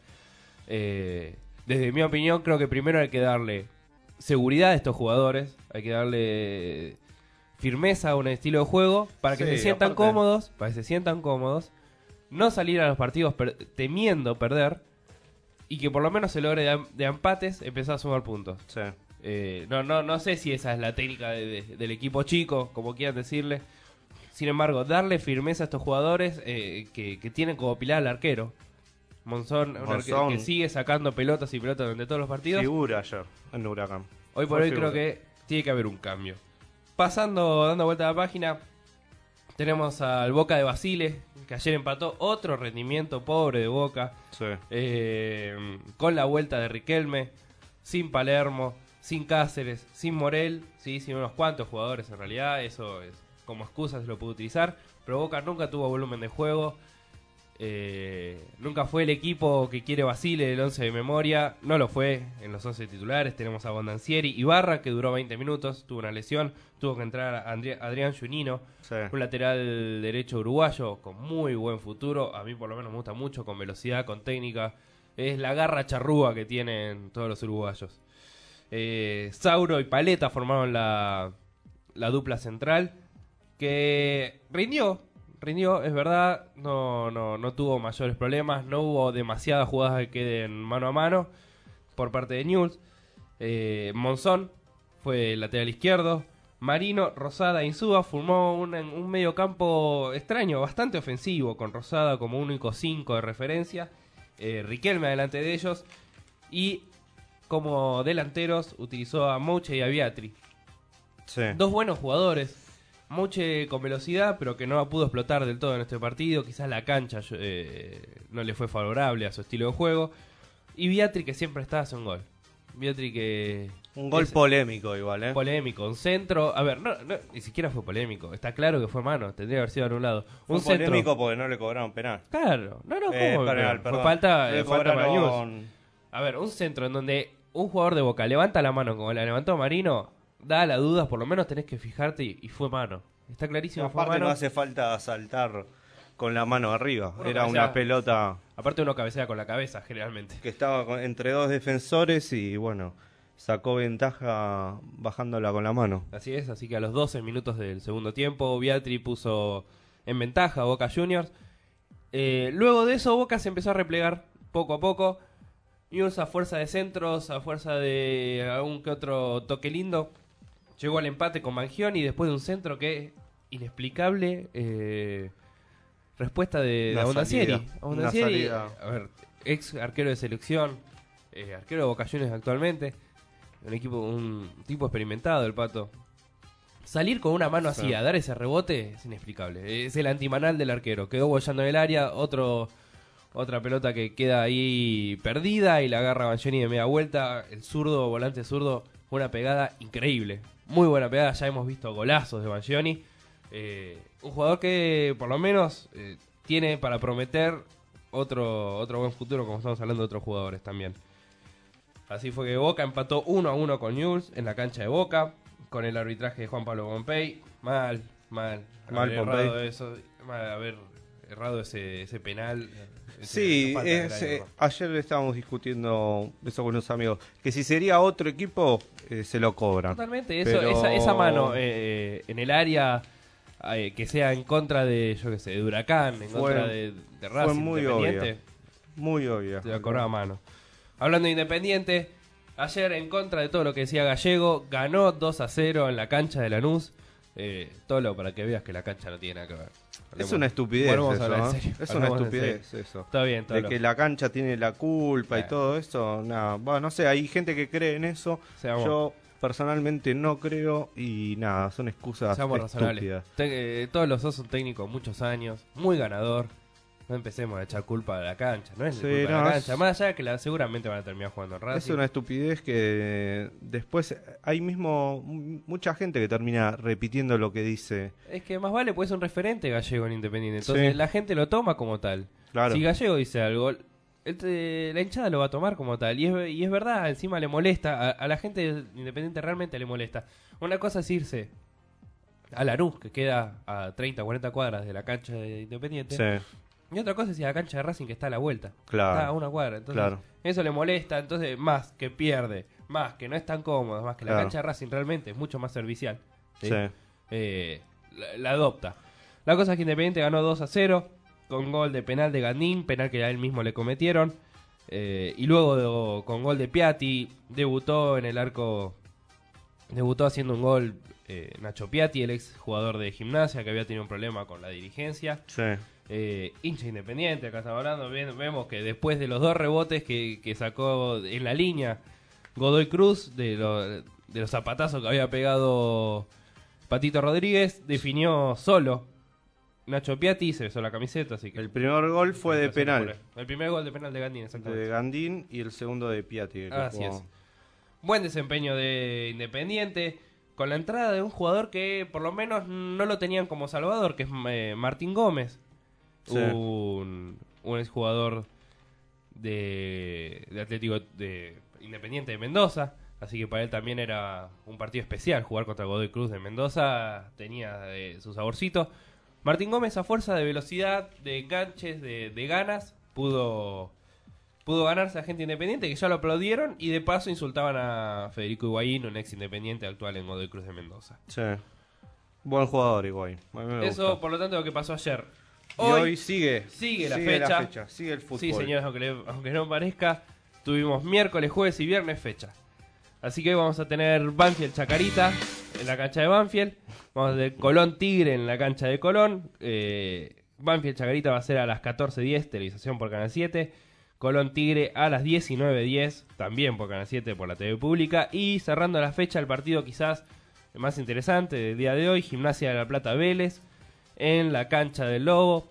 Eh, desde mi opinión, creo que primero hay que darle seguridad a estos jugadores, hay que darle firmeza a un estilo de juego para que
Sí,
se sientan
aparte-
cómodos, para que se sientan cómodos, no salir a los partidos per- temiendo perder y que por lo menos se logre de, am- de empates empezar a sumar puntos.
Sí.
Eh, no, no, no sé si esa es la técnica de- de- del equipo chico, como quieran decirle. Sin embargo, darle firmeza a estos jugadores eh, que, que tienen como pilar al arquero. Monzón, un arquero
Monzón.
que sigue sacando pelotas y pelotas durante todos los partidos.
Figura ayer en Huracán.
Hoy por
Fue
hoy
figura.
creo que tiene que haber un cambio. Pasando, dando vuelta a la página, tenemos al Boca de Basile, que ayer empató otro rendimiento pobre de Boca,
Sí.
eh, con la vuelta de Riquelme, sin Palermo, sin Cáceres, sin Morel, sí, sin unos cuantos jugadores en realidad, eso es como excusa se lo puede utilizar, pero Boca nunca tuvo volumen de juego. Eh, nunca fue el equipo que quiere Basile el once de memoria. No lo fue en los once titulares. Tenemos a Bondancieri. Ibarra, que duró veinte minutos, tuvo una lesión. Tuvo que entrar Andri- Adrián Junino,
Sí.
un lateral derecho uruguayo con muy buen futuro. A mí por lo menos me gusta mucho, con velocidad, con técnica. Es la garra charrúa que tienen todos los uruguayos. eh, Sauro y Paleta formaron la, la dupla central, que rindió, rindió, es verdad, no, no, no tuvo mayores problemas, no hubo demasiadas jugadas que queden mano a mano por parte de Newell's. eh, Monzón fue el lateral izquierdo. Marino, Rosada e Insúa formó un, un medio campo extraño, bastante ofensivo, con Rosada como único cinco de referencia, eh, Riquelme adelante de ellos, y como delanteros utilizó a Mouche y a Biatri.
Sí.
Dos buenos jugadores, Mouche con velocidad, pero que no pudo explotar del todo en este partido, quizás la cancha eh, no le fue favorable a su estilo de juego, y Biatri, que siempre está hace un gol. Biatri que...
Un gol
es
polémico igual, ¿eh?
Polémico, un centro... A ver, no, no, ni siquiera fue polémico. Está claro que fue mano, tendría que haber sido anulado.
Fue
Un centro...
polémico porque no le cobraron penal.
Claro, no, no, ¿cómo?
Eh,
me
penal,
pegan?
perdón.
Fue falta,
Le
eh, falta para
cobraron-
Newell's. A ver, un centro en donde un jugador de Boca levanta la mano como la levantó Marino, da la duda, por lo menos tenés que fijarte y, y fue mano. Está clarísimo, fue
Aparte
mano.
no hace falta saltar con la mano arriba.
Uno
Era
cabecea-
una pelota
Aparte uno cabecea con la cabeza, generalmente.
que estaba con- entre dos defensores y bueno, sacó ventaja bajándola con la mano.
Así es, así que a los doce minutos del segundo tiempo, Biatri puso en ventaja a Boca Juniors. Eh, luego de eso, Boca se empezó a replegar poco a poco. Newell's, a fuerza de centros, a fuerza de algún que otro toque lindo, llegó al empate con Mangioni después de un centro que, inexplicable, eh, respuesta de, de
Una
Abondancieri.
salida,
Abondancieri,
una salida.
a ver, ex arquero de selección, eh, arquero de Boca Juniors actualmente, un equipo, un tipo experimentado, el Pato. Salir con una mano así
Sí.
a dar ese rebote es inexplicable. Es el antimanal del arquero. Quedó bollando en el área, otro otra pelota que queda ahí perdida y la agarra Mangioni de media vuelta. El zurdo, volante zurdo, una pegada increíble. Muy buena pegada, ya hemos visto golazos de Mangioni. Eh, un jugador que por lo menos eh, tiene para prometer otro, otro buen futuro, como estamos hablando de otros jugadores también. Así fue que Boca empató uno a uno con Newell's en la cancha de Boca, con el arbitraje de Juan Pablo Pompey. Mal, mal.
Mal,
haber
Pompey.
errado eso, mal haber errado ese, ese penal. ese-
Sí,
esa falta de
es,
Gray,
eh,
¿no?
ayer estábamos discutiendo eso con unos amigos, que si sería otro equipo, eh, se lo cobran.
Totalmente, eso,
Pero-
esa, esa mano eh, en el área eh, que sea en contra de, yo qué sé, de Huracán, en
Fue-
contra de, de Racing,
fue muy
Independiente,
obvia. Muy obvia.
te la cobraba a mano. Hablando de Independiente, ayer en contra de todo lo que decía Gallego, ganó dos a cero en la cancha de Lanús. Eh, Tolo, para que veas que la cancha no tiene nada que ver.
Es una estupidez
Volvemos a
eso,
hablar en
¿eh?
serio.
Es una
Hablamos en
estupidez
serio.
eso.
Está bien,
De
Tolo.
que la cancha tiene la culpa y
Eh.
todo eso, nada. Bueno, no sé, hay gente que cree en eso.
Seamos-
Yo personalmente no creo y nada, son excusas
Seamos razonables.
estúpidas.
Te- eh, todos los dos son técnicos muchos años, muy ganador. No empecemos a echar culpa a la cancha, no es
Sí,
culpa de
no,
la
es-
cancha. Más allá de que la, seguramente van a terminar jugando en
Es
Racing.
una estupidez que después hay mismo m- mucha gente que termina repitiendo lo que dice.
Es que más vale, pues es un referente Gallego en Independiente. Entonces
Sí.
la gente lo toma como tal.
Claro.
Si Gallego dice algo, el te- la hinchada lo va a tomar como tal. Y es, y es verdad, encima le molesta. A, a la gente de Independiente realmente le molesta. Una cosa es irse a Lanús, que queda a treinta, cuarenta cuadras de la cancha de Independiente.
Sí,
Y otra cosa es ir a la cancha de Racing, que está a la vuelta.
Claro.
Está a una cuadra. Entonces,
Claro.
eso le molesta. Entonces, más que pierde, más que no es tan cómodo, más que la
Claro.
cancha de Racing realmente es mucho más servicial. ¿sí?
sí.
eh, la, la adopta. La cosa es que Independiente ganó dos a cero con gol de penal de Gandín, penal que a él mismo le cometieron. eh, y luego de- con gol de Piatti, debutó en el arco, debutó haciendo un gol eh, Nacho Piatti, el ex jugador de Gimnasia que había tenido un problema con la dirigencia.
Sí.
Eh, hincha Independiente, acá estamos hablando, bien, vemos que después de los dos rebotes que, que sacó en la línea Godoy Cruz, de, lo- de los zapatazos que había pegado Patito Rodríguez, definió solo Nacho Piatti, se besó la camiseta, así que...
El primer gol fue de penal
El primer gol de penal de Gandín, exactamente.
de Gandín y el segundo de Piatti. que
Así
jugó.
es. Buen desempeño de Independiente, con la entrada de un jugador que por lo menos no lo tenían como salvador, que es eh, Martín Gómez.
Sí.
un, un exjugador de, de Atlético de Independiente de Mendoza, así que para él también era un partido especial jugar contra Godoy Cruz de Mendoza, tenía eh, su saborcito. Martín Gómez, a fuerza de velocidad, de enganches, de, de ganas, pudo pudo ganarse a gente independiente que ya lo aplaudieron y de paso insultaban a Federico Higuaín, un ex independiente actual en Godoy Cruz de Mendoza.
Sí. Buen jugador, Higuaín. A mí me
Eso,
gusta.
por lo tanto, lo que pasó ayer.
Y hoy sigue.
Sigue la
sigue
fecha.
la fecha, sigue el fútbol.
Sí, señores, aunque, le- aunque no parezca, tuvimos miércoles, jueves y viernes fecha. Así que hoy vamos a tener Banfield Chacarita en la cancha de Banfield. Vamos a tener Colón Tigre en la cancha de Colón. Eh, Banfield Chacarita va a ser a las catorce diez, televisación por Canal siete. Colón Tigre a las diecinueve diez, también por Canal siete, por la T V pública. Y cerrando la fecha, el partido quizás más interesante del día de hoy, Gimnasia de la Plata Vélez, en la cancha del Lobo,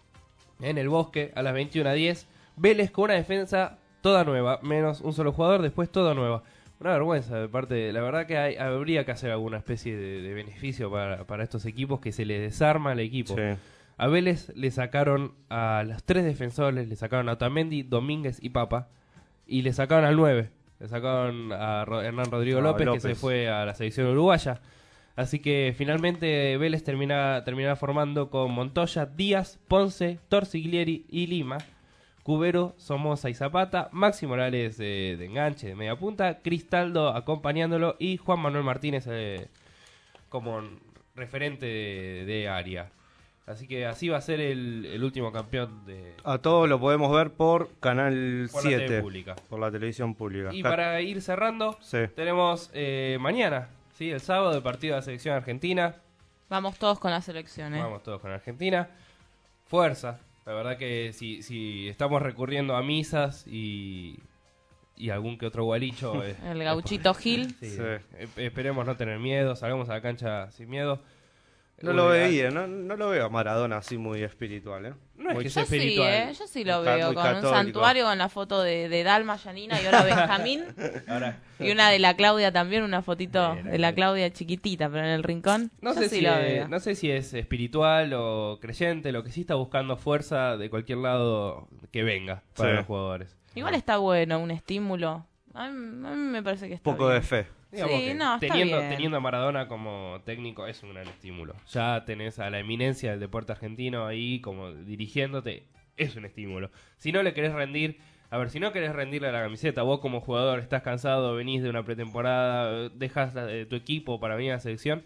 en el Bosque, a las veintiuna diez. Vélez con una defensa toda nueva, menos un solo jugador, después toda nueva. Una vergüenza de parte de, la verdad que hay, habría que hacer alguna especie de, de beneficio para, para estos equipos, que se les desarma el equipo.
Sí.
A Vélez le sacaron a los tres defensores, le sacaron a Otamendi, Domínguez y Papa, y le sacaron al nueve, le sacaron a Ro- Hernán Rodrigo
Ah,
López,
López.
que se fue a la selección uruguaya. Así que finalmente Vélez termina, terminará formando con Montoya, Díaz, Ponce, Torsiglieri y Lima, Cubero, Somoza y Zapata, Maxi Morales de, de enganche, de media punta, Cristaldo acompañándolo y Juan Manuel Martínez eh, como referente de, de área. Así que así va a ser el, el último campeón de
A todos lo podemos ver por Canal
por la T V
siete.
pública.
Por la televisión pública.
Y
Ca-
para ir cerrando,
Sí.
tenemos eh, mañana, ¿sí? El sábado, el partido de la selección argentina.
Vamos todos con la selección, ¿eh?
Vamos todos con Argentina. Fuerza. La verdad que si, si estamos recurriendo a misas y, y algún que otro gualicho... eh,
El gauchito Gil.
sí,
Sí.
eh, esperemos no tener miedo, salgamos a la cancha sin miedo.
No lo veía, no, no lo veo a Maradona así muy espiritual, ¿eh?
No es
Muy-
que
Yo
sea
sí,
espiritual.
¿eh? Yo sí lo
Ca-
veo
muy
con un
católico.
santuario con la foto de, de Dalma, Yanina y ahora Benjamín.
Ahora,
Y una de la Claudia también, una fotito
Mira,
de la Claudia chiquitita, pero en el rincón.
no
Yo
sé,
sí
si
lo
es,
veo.
no sé si es espiritual o creyente, lo que sí está buscando fuerza de cualquier lado que venga para
Sí.
los jugadores.
Igual está bueno, un estímulo. A mí, a mí me parece que está
Poco
bien.
de fe.
Digamos
Sí,
que
no, está
teniendo,
bien.
teniendo a Maradona como técnico es un gran estímulo. Ya tenés a la eminencia del deporte argentino ahí como dirigiéndote, es un estímulo. Si no le querés rendir, a ver, si no querés rendirle a la camiseta, vos como jugador estás cansado, venís de una pretemporada, dejas eh, tu equipo para venir a la selección.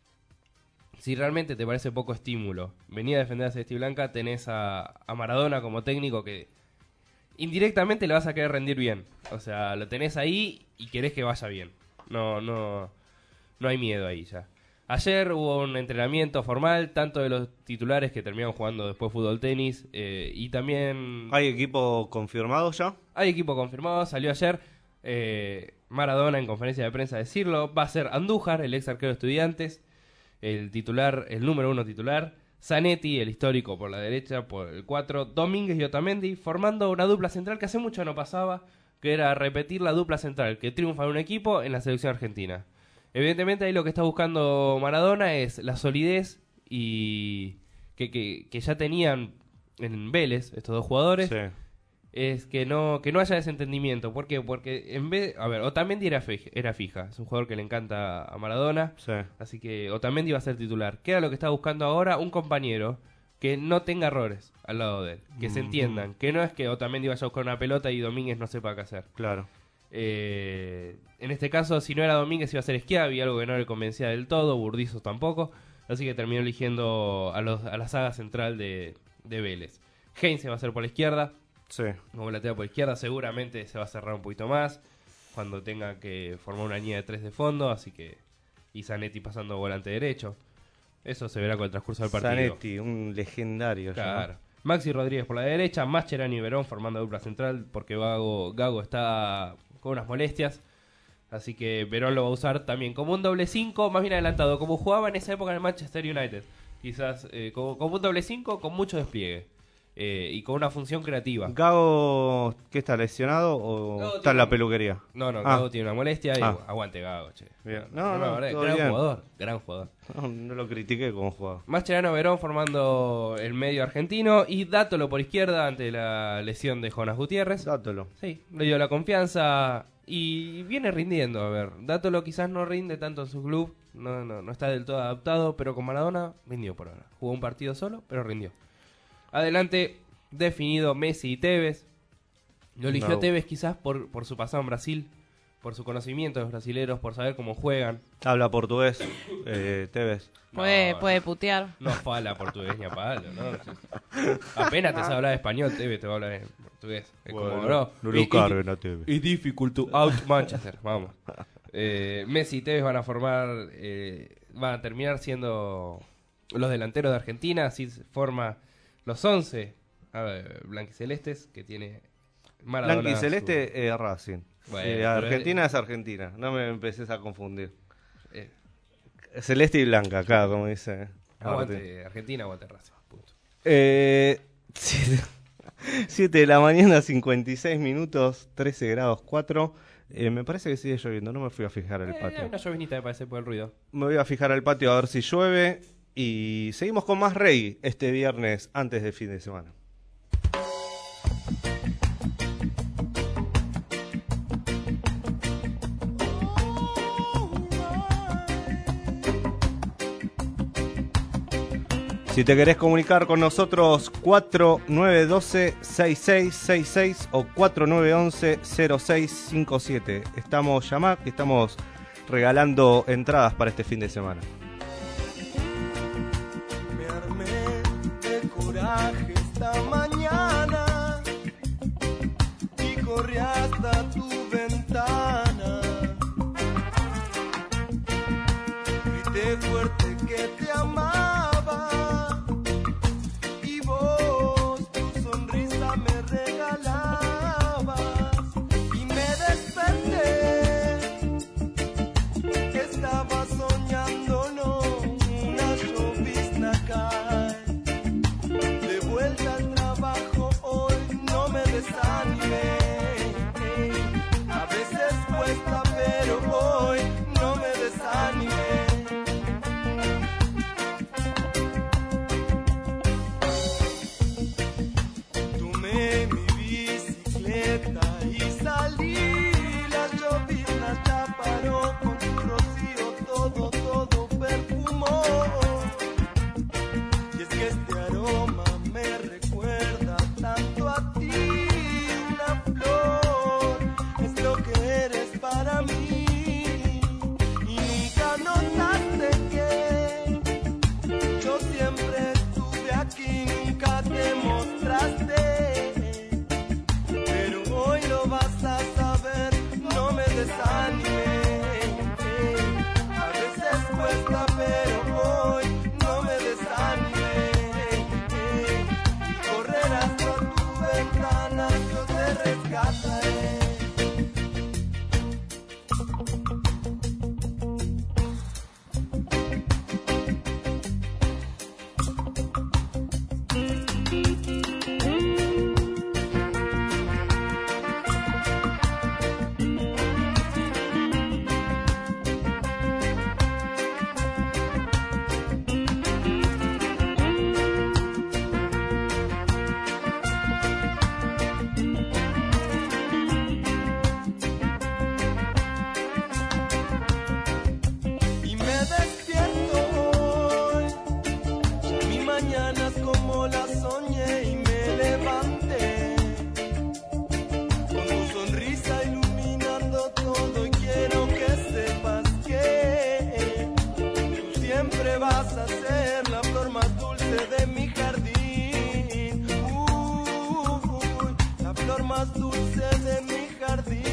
Si realmente te parece poco estímulo venir a defender a Celeste y Blanca, tenés a, a Maradona como técnico que indirectamente le vas a querer rendir bien. O sea, lo tenés ahí y querés que vaya bien. No, no, no hay miedo ahí ya. Ayer hubo un entrenamiento formal, tanto de los titulares que terminaron jugando después fútbol tenis, eh, y también
¿Hay equipo confirmado ya?
hay equipo confirmado, salió ayer eh, Maradona en conferencia de prensa a decirlo, va a ser Andújar, el ex arquero de Estudiantes, el titular, el número uno titular, Zanetti, el histórico por la derecha, por el cuatro, Domínguez y Otamendi, formando una dupla central que hace mucho no pasaba, que era repetir la dupla central que triunfa en un equipo en la selección argentina. Evidentemente ahí lo que está buscando Maradona es la solidez y que, que, que ya tenían en Vélez estos dos jugadores,
Sí.
es que no que no haya desentendimiento. ¿Por qué? Porque en vez, a ver, Otamendi era, fe- era fija, es un jugador que le encanta a Maradona,
Sí.
así que Otamendi va a ser titular. ¿Qué era lo que está buscando ahora? Un compañero que no tenga errores al lado de él, que se
Ujú.
entiendan, que no es que Otamendi vaya a buscar una pelota y Domínguez no sepa qué hacer.
Claro.
Eh, en este caso, si no era Domínguez, iba a ser Schiavi, algo que no le convencía del todo, Burdizo tampoco, así que terminó eligiendo a, los, a la saga central de, de Vélez. Heinze va a ser por la izquierda,
Sí.
como lateral por izquierda, seguramente se va a cerrar un poquito más cuando tenga que formar una línea de tres de fondo, así que y Zanetti pasando volante derecho. Eso se verá con el transcurso del partido.
Zanetti, un legendario. ya, ¿no?
Claro. Maxi Rodríguez por la derecha, Mascherano y Verón formando dupla central porque Gago, Gago está con unas molestias. Así que Verón lo va a usar también como un doble cinco, más bien adelantado, como jugaba en esa época en el Manchester United. Quizás eh, como, como un doble cinco con mucho despliegue. eh, y con una función creativa.
¿Gago qué está lesionado o
Gago
está en
tiene-
la peluquería?
No, no,
Ah.
Gago tiene una molestia y
Ah.
aguante Gago, che.
Bien. No, no,
verdad,
todo
gran
bien.
jugador, gran jugador.
No, no lo critiqué como jugaba.
Mascherano Verón formando el medio argentino y Dátolo por izquierda ante la lesión de Jonas Gutiérrez.
Dátolo.
Sí, le dio la confianza y viene rindiendo. A ver, Dátolo quizás no rinde tanto en su club, no, no, no está del todo adaptado, pero con Maradona rindió por ahora. Jugó un partido solo, pero rindió. Adelante, definido Messi y Tevez. Lo eligió
No.
Tevez quizás por, por su pasado en Brasil, por su conocimiento de los brasileros, por saber cómo juegan.
Habla portugués, eh, Tevez.
Puede,
No,
puede putear.
No fala portugués ni a palo, ¿no? Apenas te sabe hablar español, Tevez te va a hablar en portugués. Es como,
Bueno,
bro.
no lo
it-
carguen
it-
a Tevez.
It's difficult to out Manchester, vamos. Eh, Messi y Tevez van a formar, eh, van a terminar siendo los delanteros de Argentina, así se forma los once a ver, blanquicelestes que tiene Maradona.
Blanqui
su-
Celeste, eh, Racing.
Bueno,
Eh,
pero
Argentina es Argentina, no me empieces a confundir.
eh,
Celeste y blanca, acá, como dice. Martín.
aguante Argentina, aguante Racing. Punto.
Eh, siete de la mañana, cincuenta y seis minutos, trece grados cuatro. Eh, me parece que sigue lloviendo, no me fui a fijar el
Eh,
patio.
una llovinita me parece por el ruido.
Me voy a fijar al patio a ver si llueve. Y seguimos con más reggae este viernes antes del fin de semana. Si te querés comunicar con nosotros, cuatro nueve uno dos seis seis seis seis o cuatro nueve uno uno cero seis cinco siete. Estamos llamando, que estamos regalando entradas para este fin de semana.
Me armé de coraje esta mañana y corrí hasta tu ventana. Grité fuerte que te amaba y vos tu sonrisa me regalabas y me desperté. Estaba soñando, no, una llovizna cae. De vuelta al trabajo hoy no me desanimé. A veces cuesta, pero hoy no me desanimé. Tomé mi bicicleta y salí. La llovizna ya paró con su rocío, todo, todo perfumó. Y es que este aroma me recuerda tanto a ti. Una flor es lo que eres para mí. Y nunca notaste que yo siempre estuve aquí, nunca te mostraste. Pero hoy lo vas a saber, no me desanimé. A veces cuesta, pero hoy no me desanimé. Y correr hasta tu ventana, yo te rescataré. Y me despierto hoy, ya mi mañana es como la soñé y me levanté, con tu sonrisa iluminando todo y quiero que sepas que tú siempre vas a ser la flor más dulce de mi jardín. Uy, la flor más dulce de mi jardín.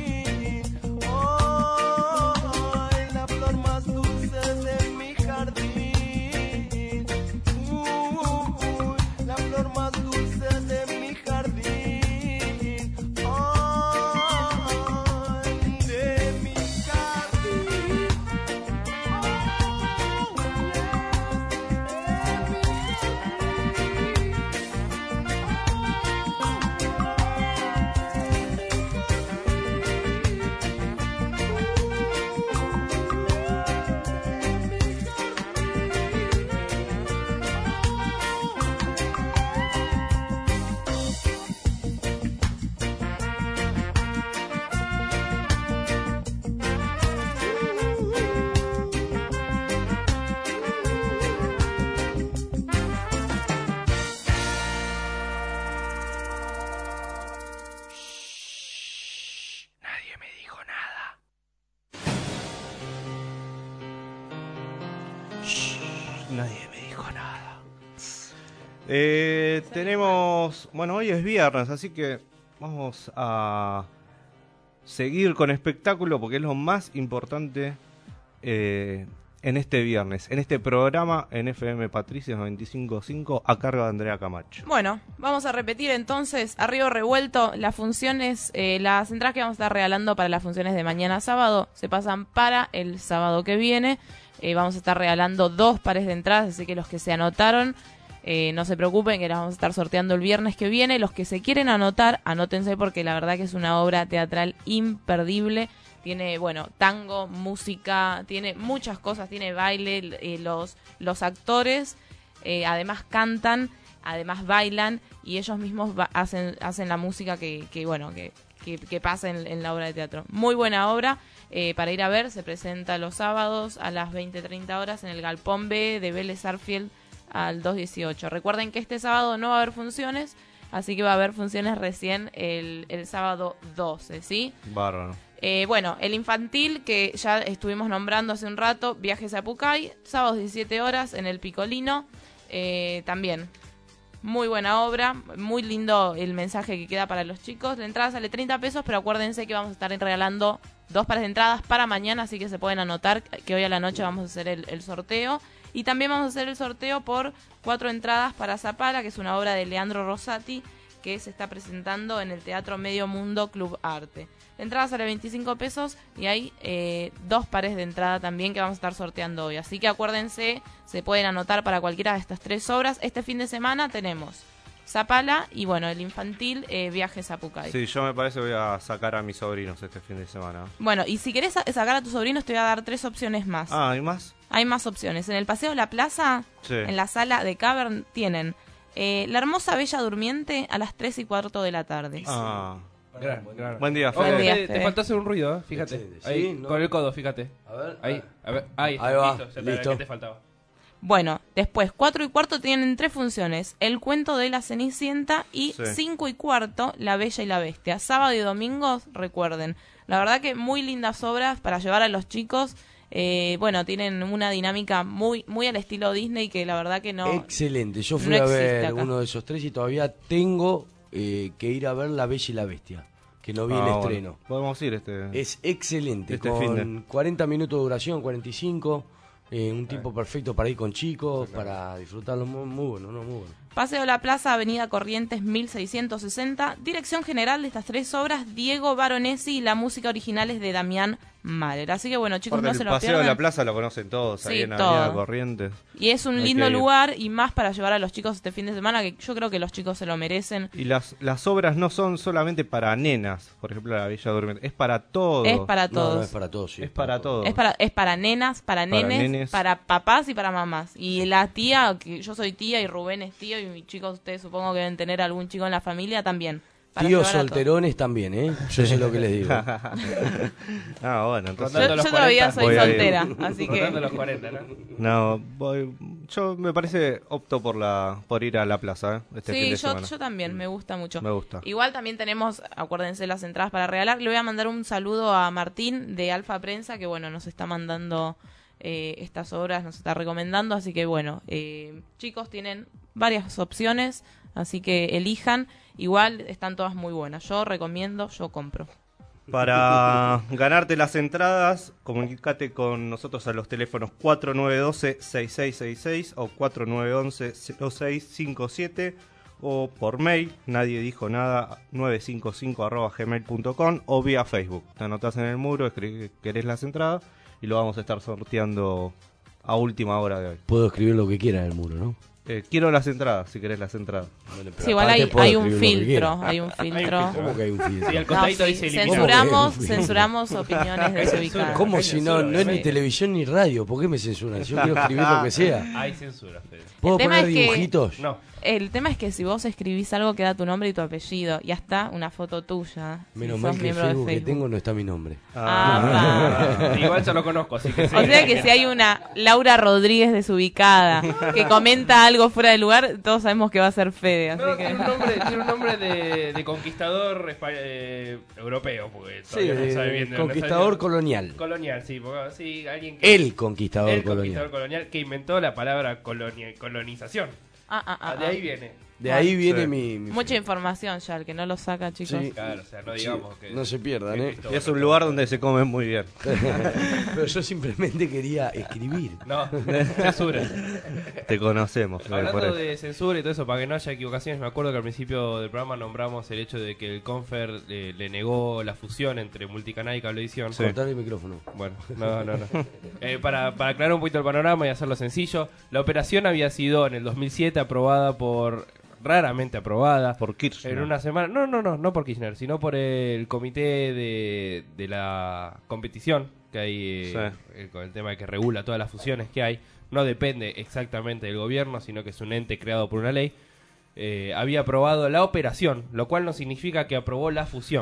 Ay, la flor más dulce de mi jardín. Uy, la flor más dulce de mi jardín. Ay, de mi jardín.
dijo nada. Eh, tenemos... Bueno, hoy es viernes, así que vamos a seguir con espectáculo porque es lo más importante eh, en este viernes, en este programa en F M Patricios noventa y cinco punto cinco a cargo de Andrea Camacho.
Bueno, vamos a repetir entonces, a Río Revuelto, las funciones, eh, las entradas que vamos a estar regalando para las funciones de mañana sábado se pasan para el sábado que viene. Eh, vamos a estar regalando dos pares de entradas, así que los que se anotaron, eh, no se preocupen que las vamos a estar sorteando el viernes que viene. Los que se quieren anotar, anótense porque la verdad que es una obra teatral imperdible. Tiene, bueno, tango, música, tiene muchas cosas, tiene baile, eh, los, los actores eh, además cantan, además bailan y ellos mismos ba- hacen, hacen la música que, que bueno, que, que, que pasa en, en la obra de teatro. Muy buena obra eh, para ir a ver, se presenta los sábados a las veinte treinta horas en el Galpón B de Vélez Sarsfield al dos dieciocho. Recuerden que este sábado no va a haber funciones, así que va a haber funciones recién el, el sábado doce, ¿sí?
Bárbaro.
Eh, bueno, el infantil que ya estuvimos nombrando hace un rato, Viajes a Pucay, sábados diecisiete horas en el Picolino, eh, también muy buena obra, muy lindo el mensaje que queda para los chicos. La entrada sale treinta pesos, pero acuérdense que vamos a estar regalando dos pares de entradas para mañana, así que se pueden anotar que hoy a la noche vamos a hacer el, el sorteo. Y también vamos a hacer el sorteo por cuatro entradas para Zapala, que es una obra de Leandro Rosati, que se está presentando en el Teatro Medio Mundo Club Arte. La entrada sale veinticinco pesos y hay eh, dos pares de entrada también que vamos a estar sorteando hoy. Así que acuérdense, se pueden anotar para cualquiera de estas tres obras. Este fin de semana tenemos Zapala y bueno, el infantil eh, Viajes a Pucay.
Sí, yo me parece que voy a sacar a mis sobrinos este fin de semana.
Bueno, y si querés sa- sacar a tus sobrinos te voy a dar tres opciones más.
Ah, ¿hay más?
Hay más opciones. En el Paseo de la Plaza,
Sí.
en la sala de Cavern, tienen eh, La Hermosa Bella Durmiente a las tres y cuarto de la tarde.
Ah.
Gran, gran.
Buen día,
Ojo,
Fede.
Buen día,
te, te
Fede.
faltó hacer un ruido, ¿eh? Fíjate.
Excelente.
Ahí,
Sí, no.
con el codo, fíjate.
A ver.
Ahí, a ver, ahí,
Ahí va,
listo, ya te-
listo.
¿qué te faltaba?
Bueno, después, cuatro y cuarto tienen tres funciones. El cuento de la Cenicienta y
Sí.
cinco y cuarto, La Bella y la Bestia. Sábado y domingos, recuerden. La verdad que muy lindas obras para llevar a los chicos. Eh, bueno, tienen una dinámica muy muy al estilo Disney que la verdad que no...
Excelente. Yo fui
no
a
existe
ver
acá.
uno de esos tres y todavía tengo eh, que ir a ver La Bella y la Bestia, que no vi
Ah,
el
bueno.
estreno.
Podemos ir este...
Es excelente,
Este
con
finde.
cuarenta minutos de duración, cuarenta y cinco, eh, un tiempo perfecto para ir con chicos, para disfrutarlo, muy, muy bueno, no, muy bueno.
Paseo La Plaza, Avenida Corrientes mil seiscientos sesenta. Dirección general de estas tres obras, Diego Baronesi, y la música original es de Damián Mahler. Así que bueno, chicos,
Aparte,
no
el
se lo
paseo
pierdan.
de la plaza lo conocen todos, ahí
Sí,
en
todo.
Avenida Corrientes.
Y es un
Hay
lindo
que ir.
lugar y más para llevar a los chicos este fin de semana, que yo creo que los chicos se lo merecen.
Y las, las obras no son solamente para nenas, por ejemplo, la Bella Durmiente, es para todos.
Es para
No,
todos.
no, es para todos, sí.
Es para todos.
Es para, es para nenas, para,
Para
nenes,
nenes.
para papás y para mamás. Y la tía, que yo soy tía y Rubén es tío y mis chicos, ustedes supongo que deben tener algún chico en la familia también. para
Tíos
llevar a todos.
solterones también, ¿eh? Yo sé lo que les digo.
Ah, bueno, entonces...
Rondando
Yo,
los
yo todavía
cuarenta.
soy
Voy a ir.
soltera, así
Rondando
que...
los cuarenta, ¿no?
No, voy, yo me parece opto por la por ir a la plaza, ¿eh? Este fin
Sí,
de
yo,
semana.
yo también, me gusta mucho.
Me gusta.
Igual también tenemos, acuérdense, las entradas para regalar. Le voy a mandar un saludo a Martín de Alfa Prensa, que bueno, nos está mandando eh, estas obras, nos está recomendando. Así que bueno, eh, chicos, tienen varias opciones, así que elijan. Igual están todas muy buenas. Yo recomiendo, yo compro.
Para ganarte las entradas, comunícate con nosotros a los teléfonos cuatro nueve uno dos, seis seis seis seis o cuatro nueve uno uno, cero seis cinco siete o por mail, nadie dijo nada, nueve cinco cinco arroba gmail punto com o vía Facebook. Te anotás en el muro, escribís que querés las entradas y lo vamos a estar sorteando a última hora de hoy.
Puedo escribir lo que quiera en el muro, ¿no?
Eh, quiero las entradas, si querés las entradas.
Bueno, pero
Sí, igual
aparte
hay,
puedo
hay un
escribir lo que
filtro,
quiera.
hay un filtro.
¿Cómo que hay un filtro?
Sí, al
No,
costadito
sí,
dice eliminado.
censuramos,
¿Cómo que?
censuramos opiniones desubicadas.
¿Cómo
Hay
si no,
censura,
no es ni
sí.
televisión ni radio? ¿Por qué me censuran? Yo quiero escribir lo que sea.
Hay censura, Fede.
¿Puedo
El tema
poner
es que-
dibujitos?
No.
El tema es que si vos escribís algo queda tu nombre y tu apellido y hasta una foto tuya. si
Menos
sos
mal que el
miembro de
Facebook que
Facebook.
tengo no está mi nombre.
Ah,
Ah, igual ya lo conozco, así que sí.
O sea que si hay una Laura Rodríguez desubicada que comenta algo algo fuera de lugar, todos sabemos que va a ser Fede, así
No,
que...
tiene un nombre, tiene un nombre de, de conquistador espa- eh, europeo, porque
Sí,
todavía no
de-
sabe bien de dónde
conquistador
salió.
colonial.
Colonial, sí, porque, sí, alguien que...
El conquistador
el
colonial.
conquistador colonial que inventó la palabra colonia- colonización.
Ah, ah, ah,
Ah, de
ah.
ahí viene.
De ahí viene
Sí.
mi, mi-
Mucha información ya, el que no lo saca, chicos.
Sí.
Claro, o sea, no
Sí,
digamos que...
no se pierdan, ¿eh?
que
Y es un lugar donde se come muy bien.
Pero yo simplemente quería escribir.
No, censura.
Te conocemos. Fede, por
Hablando
eso.
de censura y todo eso, para que no haya equivocaciones, me acuerdo que al principio del programa nombramos el hecho de que el Confer eh, le negó la fusión entre Multicanal y Cablevisión.
Sí.
Cortar el micrófono.
Bueno, no, no, no. Eh, para, para aclarar un poquito el panorama y hacerlo sencillo, la operación había sido en el dos mil siete aprobada por... raramente aprobada.
Por Kirchner.
En una semana, no, no, no, no por Kirchner, sino por el comité de, de la competición que hay eh,
Sí.
eh, con el tema que regula todas las fusiones que hay. No depende exactamente del gobierno, sino que es un ente creado por una ley. Eh, había aprobado la operación, lo cual no significa que aprobó la fusión.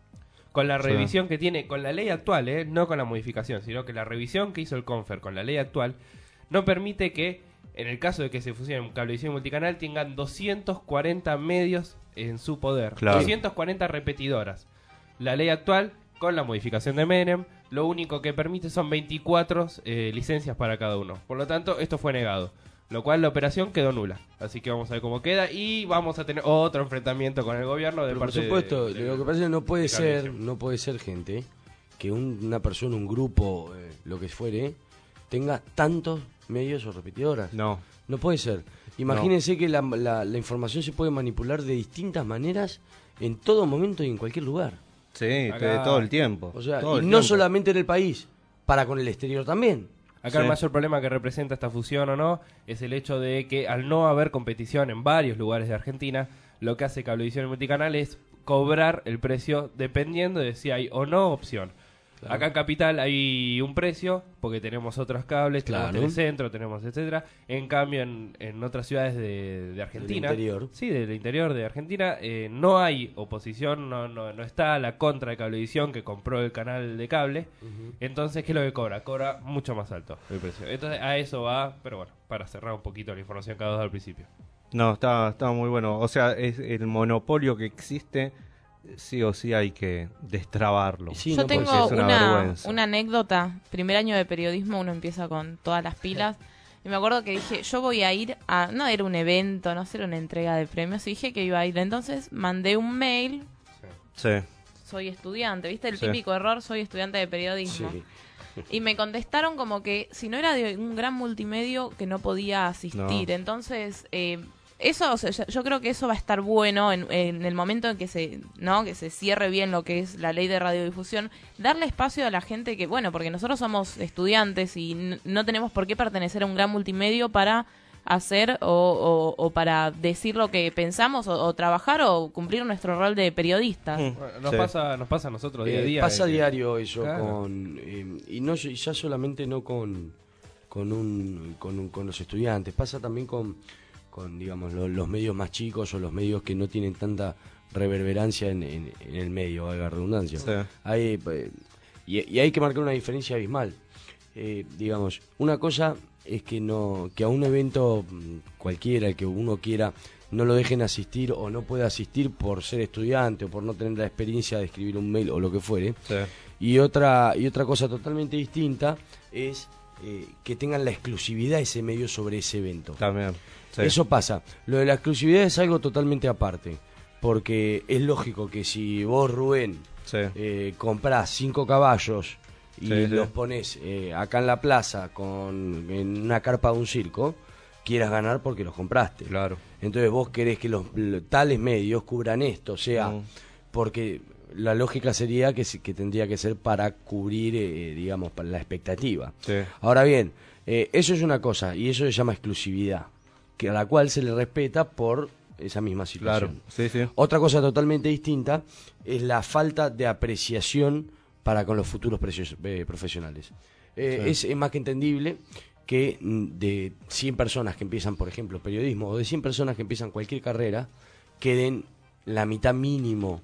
Con la
Sí.
revisión que tiene, con la ley actual, eh, no con la modificación, sino que la revisión que hizo el Confer con la ley actual no permite que, en el caso de que se fusionen Cablevisión y Multicanal, tengan doscientos cuarenta medios en su poder.
Claro.
doscientas cuarenta repetidoras. La ley actual, con la modificación de Menem, lo único que permite son veinticuatro eh, licencias para cada uno. Por lo tanto, esto fue negado. Lo cual la operación quedó nula. Así que vamos a ver cómo queda y vamos a tener otro enfrentamiento con el gobierno de
Pero por
parte de-
supuesto,
de-
lo que pasa es que no puede
de
ser,
Cablevisión.
no puede ser, gente, que un- una persona, un grupo, eh, lo que fuere, tenga tantos medios o repetidoras.
No.
No puede ser. Imagínense que la, la- la información se puede manipular de distintas maneras en todo momento y en cualquier lugar.
Sí,
Acá-
de todo el tiempo.
O sea,
Todo
y
el
no
tiempo.
solamente en el país, para con el exterior también.
Acá
Sí.
el mayor problema que representa esta fusión o no es el hecho de que al no haber competición en varios lugares de Argentina, lo que hace Cablevisión y Multicanal es cobrar el precio dependiendo de si hay o no opción.
Claro.
Acá en Capital hay un precio, porque tenemos otros cables, tenemos
Claro.
Telecentro, tenemos etcétera. En cambio, en, en otras ciudades de, de Argentina,
Del interior.
sí, del interior de Argentina, eh, no hay oposición, no, no, no está la contra de Cablevisión que compró el canal de cable. Entonces, ¿qué es lo que cobra? Cobra mucho más alto el precio. Entonces, a eso va, pero bueno, para cerrar un poquito la información que ha dado al principio.
No, está, está muy bueno. O sea, es el monopolio que existe, sí o sí hay que destrabarlo.
Sí,
Yo
no puede
tengo
ser, es una
una,
vergüenza.
una anécdota. Primer año de periodismo, uno empieza con todas las pilas. Y me acuerdo que dije, yo voy a ir a... No era un evento, no era una entrega de premios. Y dije que iba a ir. Entonces mandé un mail.
Sí.
Soy estudiante, ¿viste? El
Sí.
típico error, soy estudiante de periodismo.
Sí.
Y me contestaron como que si no era de un gran multimedio que no podía asistir.
No.
Entonces, eh, eso, o sea, yo- yo creo que eso va a estar bueno en, en el momento en que se, ¿no? Que se cierre bien lo que es la ley de radiodifusión, darle espacio a la gente que, bueno, porque nosotros somos estudiantes y n- no tenemos por qué pertenecer a un gran multimedio para hacer o, o- o para decir lo que pensamos o, o trabajar o cumplir nuestro rol de periodistas.
Mm.
Bueno, nos,
Sí.
pasa, nos pasa a nosotros día a
Eh,
día.
pasa
de que-
diario eso
Claro.
con eh, y no y ya solamente no con con un, con un- con los estudiantes, pasa también con con digamos lo- los medios más chicos o los medios que no tienen tanta reverberancia en, en- en el medio, valga la redundancia.
Sí.
Hay, eh, y, y hay que marcar una diferencia abismal. Eh, digamos, una cosa es que no que a un evento mm, cualquiera, el que uno quiera, no lo dejen asistir o no pueda asistir por ser estudiante o por no tener la experiencia de escribir un mail o lo que fuere.
Sí.
Y otra y otra cosa totalmente distinta es eh, que tengan la exclusividad ese medio sobre ese evento.
También. Sí.
Eso pasa. Lo de la exclusividad es algo totalmente aparte, porque es lógico que si vos, Rubén,
Sí.
eh, comprás cinco caballos y
Sí, sí.
los pones eh, acá en la plaza con en una carpa de un circo, quieras ganar porque los compraste.
Claro.
Entonces vos querés que los l- tales medios cubran esto, o sea,
Mm.
porque la lógica sería que, se- que tendría que ser para cubrir, eh, digamos, para la expectativa.
Sí.
Ahora bien, eh, eso es una cosa y eso se llama exclusividad, que a la cual se le respeta por esa misma
Claro.
situación.
Sí, sí.
Otra cosa totalmente distinta es la falta de apreciación para con los futuros precios- eh, profesionales. Eh,
Sí.
es, es más que entendible que mm, de cien personas que empiezan, por ejemplo, periodismo, o de cien personas que empiezan cualquier carrera, queden la mitad mínimo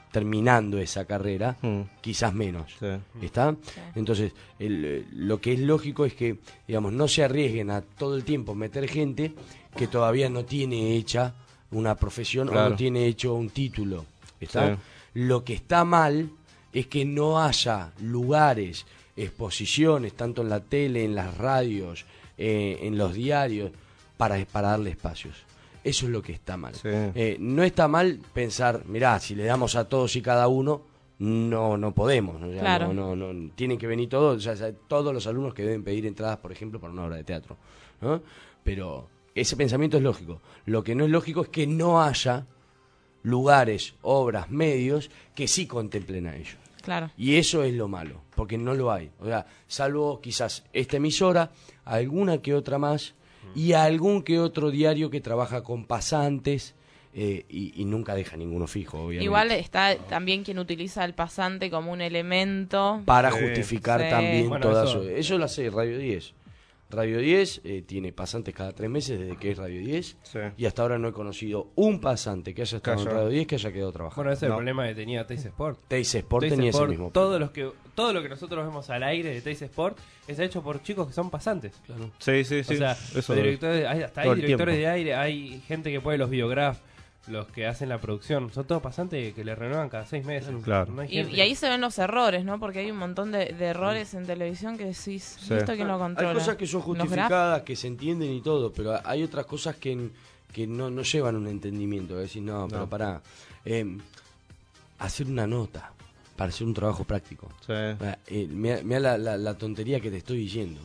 terminando esa carrera,
Mm.
quizás menos.
Sí.
¿Está? Entonces, el- lo que es lógico es que, digamos, no se arriesguen a todo el tiempo meter gente que todavía no tiene hecha una profesión o
Claro.
no tiene hecho un título. ¿Está?
Sí.
Lo que está mal es que no haya lugares, exposiciones, tanto en la tele, en las radios, eh, en los diarios, para, para darle espacios. Eso es lo que está mal.
Sí.
Eh, no está mal pensar, mirá, si le damos a todos y cada uno, no no podemos. O sea,
Claro.
no, no, no, tienen que venir todos, o sea, o sea, todos los alumnos que deben pedir entradas, por ejemplo, para una obra de teatro, ¿no? Pero ese pensamiento es lógico. Lo que no es lógico es que no haya lugares, obras, medios que sí contemplen a ellos.
Claro.
Y eso es lo malo, porque no lo hay. O sea, salvo quizás esta emisora, alguna que otra más, y algún que otro diario que trabaja con pasantes eh, y, y nunca deja ninguno fijo, obviamente.
Igual está también quien utiliza el pasante como un elemento.
Para
Sí.
justificar
Sí.
también
Bueno,
toda
eso-
su... Eso lo hace Radio diez. Radio diez eh, tiene pasantes cada tres meses desde que es Radio diez.
Sí.
Y hasta ahora no he conocido un pasante que haya estado en
Calla.
Radio diez que haya quedado trabajando.
Bueno, ese es
No.
el problema que tenía Teis Sport.
Teis Sport
Teis
tenía
Sport,
ese mismo.
todos los que, todo lo que nosotros vemos al aire de Teis Sport está hecho por chicos que son pasantes.
Claro.
Sí, sí, sí.
O sea,
Eso
los directores, hay, hasta hay
todo el
directores
tiempo.
de aire, hay gente que pone los biograph, los que hacen la producción. Son todos pasantes que le renuevan cada seis meses.
Claro.
No hay
Y,
gente-
y ahí se ven los errores, ¿no? Porque hay un montón de, de errores en televisión que decís,
Sí.
¿esto quién lo controla?
Hay cosas que son
¿Los graf?
justificadas, que se entienden y todo, pero hay otras cosas que, que no, no llevan un entendimiento. Es decir, no, pero
No.
pará. Eh, hacer una nota para hacer un trabajo práctico.
Sí.
Ah, eh, Mira mira la, la- la tontería que te estoy diciendo.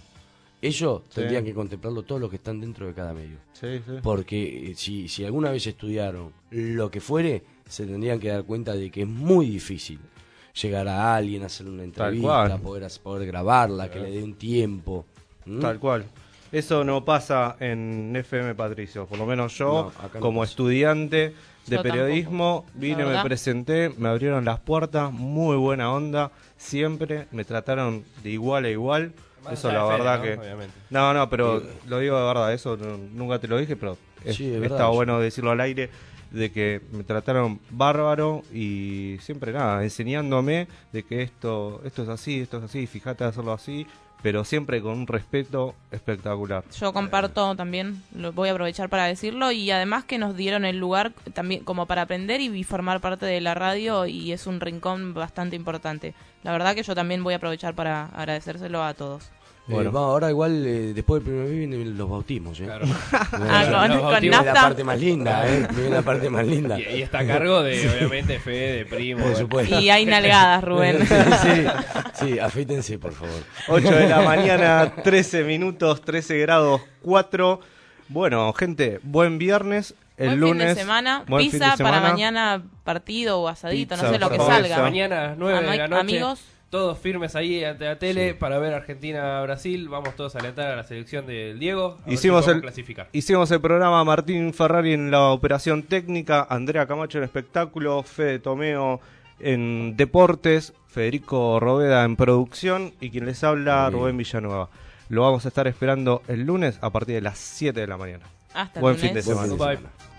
Eso
Sí.
tendrían que contemplarlo todos los que están dentro de cada medio.
Sí, sí.
Porque eh, si, si alguna vez estudiaron lo que fuere, se tendrían que dar cuenta de que es muy difícil llegar a alguien, hacer una
Tal
entrevista,
cual.
poder, hacer- poder grabarla, que le dé un tiempo. ¿Mm?
Tal cual. Eso no pasa en F M Patricio. Por lo menos yo,
No, acá no
como
pasa.
estudiante de
Yo
periodismo,
tampoco,
vine,
la
me
verdad.
presenté, me abrieron las puertas, muy buena onda, siempre me trataron de igual a igual.
Más
Eso
allá
la
de Fede,
verdad
¿no?
que...
Obviamente.
No, no, pero lo digo de verdad, eso no- nunca te lo dije, pero es-
Sí, de verdad,
está
yo-
bueno decirlo al aire, de que me trataron bárbaro y siempre nada, enseñándome de que esto esto es así, esto es así, fíjate hacerlo así, pero siempre con un respeto espectacular.
Yo comparto también, lo voy a aprovechar para decirlo, y además que nos dieron el lugar también como para aprender y formar parte de la radio, y es un rincón bastante importante. La verdad que yo también voy a aprovechar para agradecérselo a todos.
Eh,
Bueno.
va, ahora igual, eh, después del primer mes vienen los bautismos. ¿eh?
Claro.
Ah, con,
Los
con
bautismos
Viene la
nafta.
parte más linda, ¿eh? Viene la parte más linda.
Y, y está a cargo de, obviamente, Fede, de Primo.
Por
bueno.
supuesto.
Y hay nalgadas, Rubén.
sí, sí, afeítense, por favor.
ocho de la mañana, trece minutos, trece grados cuatro. Bueno, gente, buen viernes. El
Buen
lunes.
fin de semana,
buen fin de
pizza para
semana.
mañana, partido o asadito,
Pizza,
no sé lo que
por favor,
salga.
esa.
Mañana a las nueve de
Ami-
la noche.
amigos.
Todos firmes ahí ante la tele para ver Argentina-Brasil. Vamos todos a alentar a la selección del Diego. A ver
Hicimos
si podemos
el,
clasificar.
hicimos el programa Martín Ferrari en la operación técnica, Andrea Camacho en espectáculo, Fede Tomeo en deportes, Federico Roveda en producción y quien les habla,
Muy bien.
Rubén Villanueva. Lo vamos a estar esperando el lunes a partir de las siete de la mañana.
Hasta el
Buen
lunes.
fin de
Buen
semana.
fin de
Bye.
semana.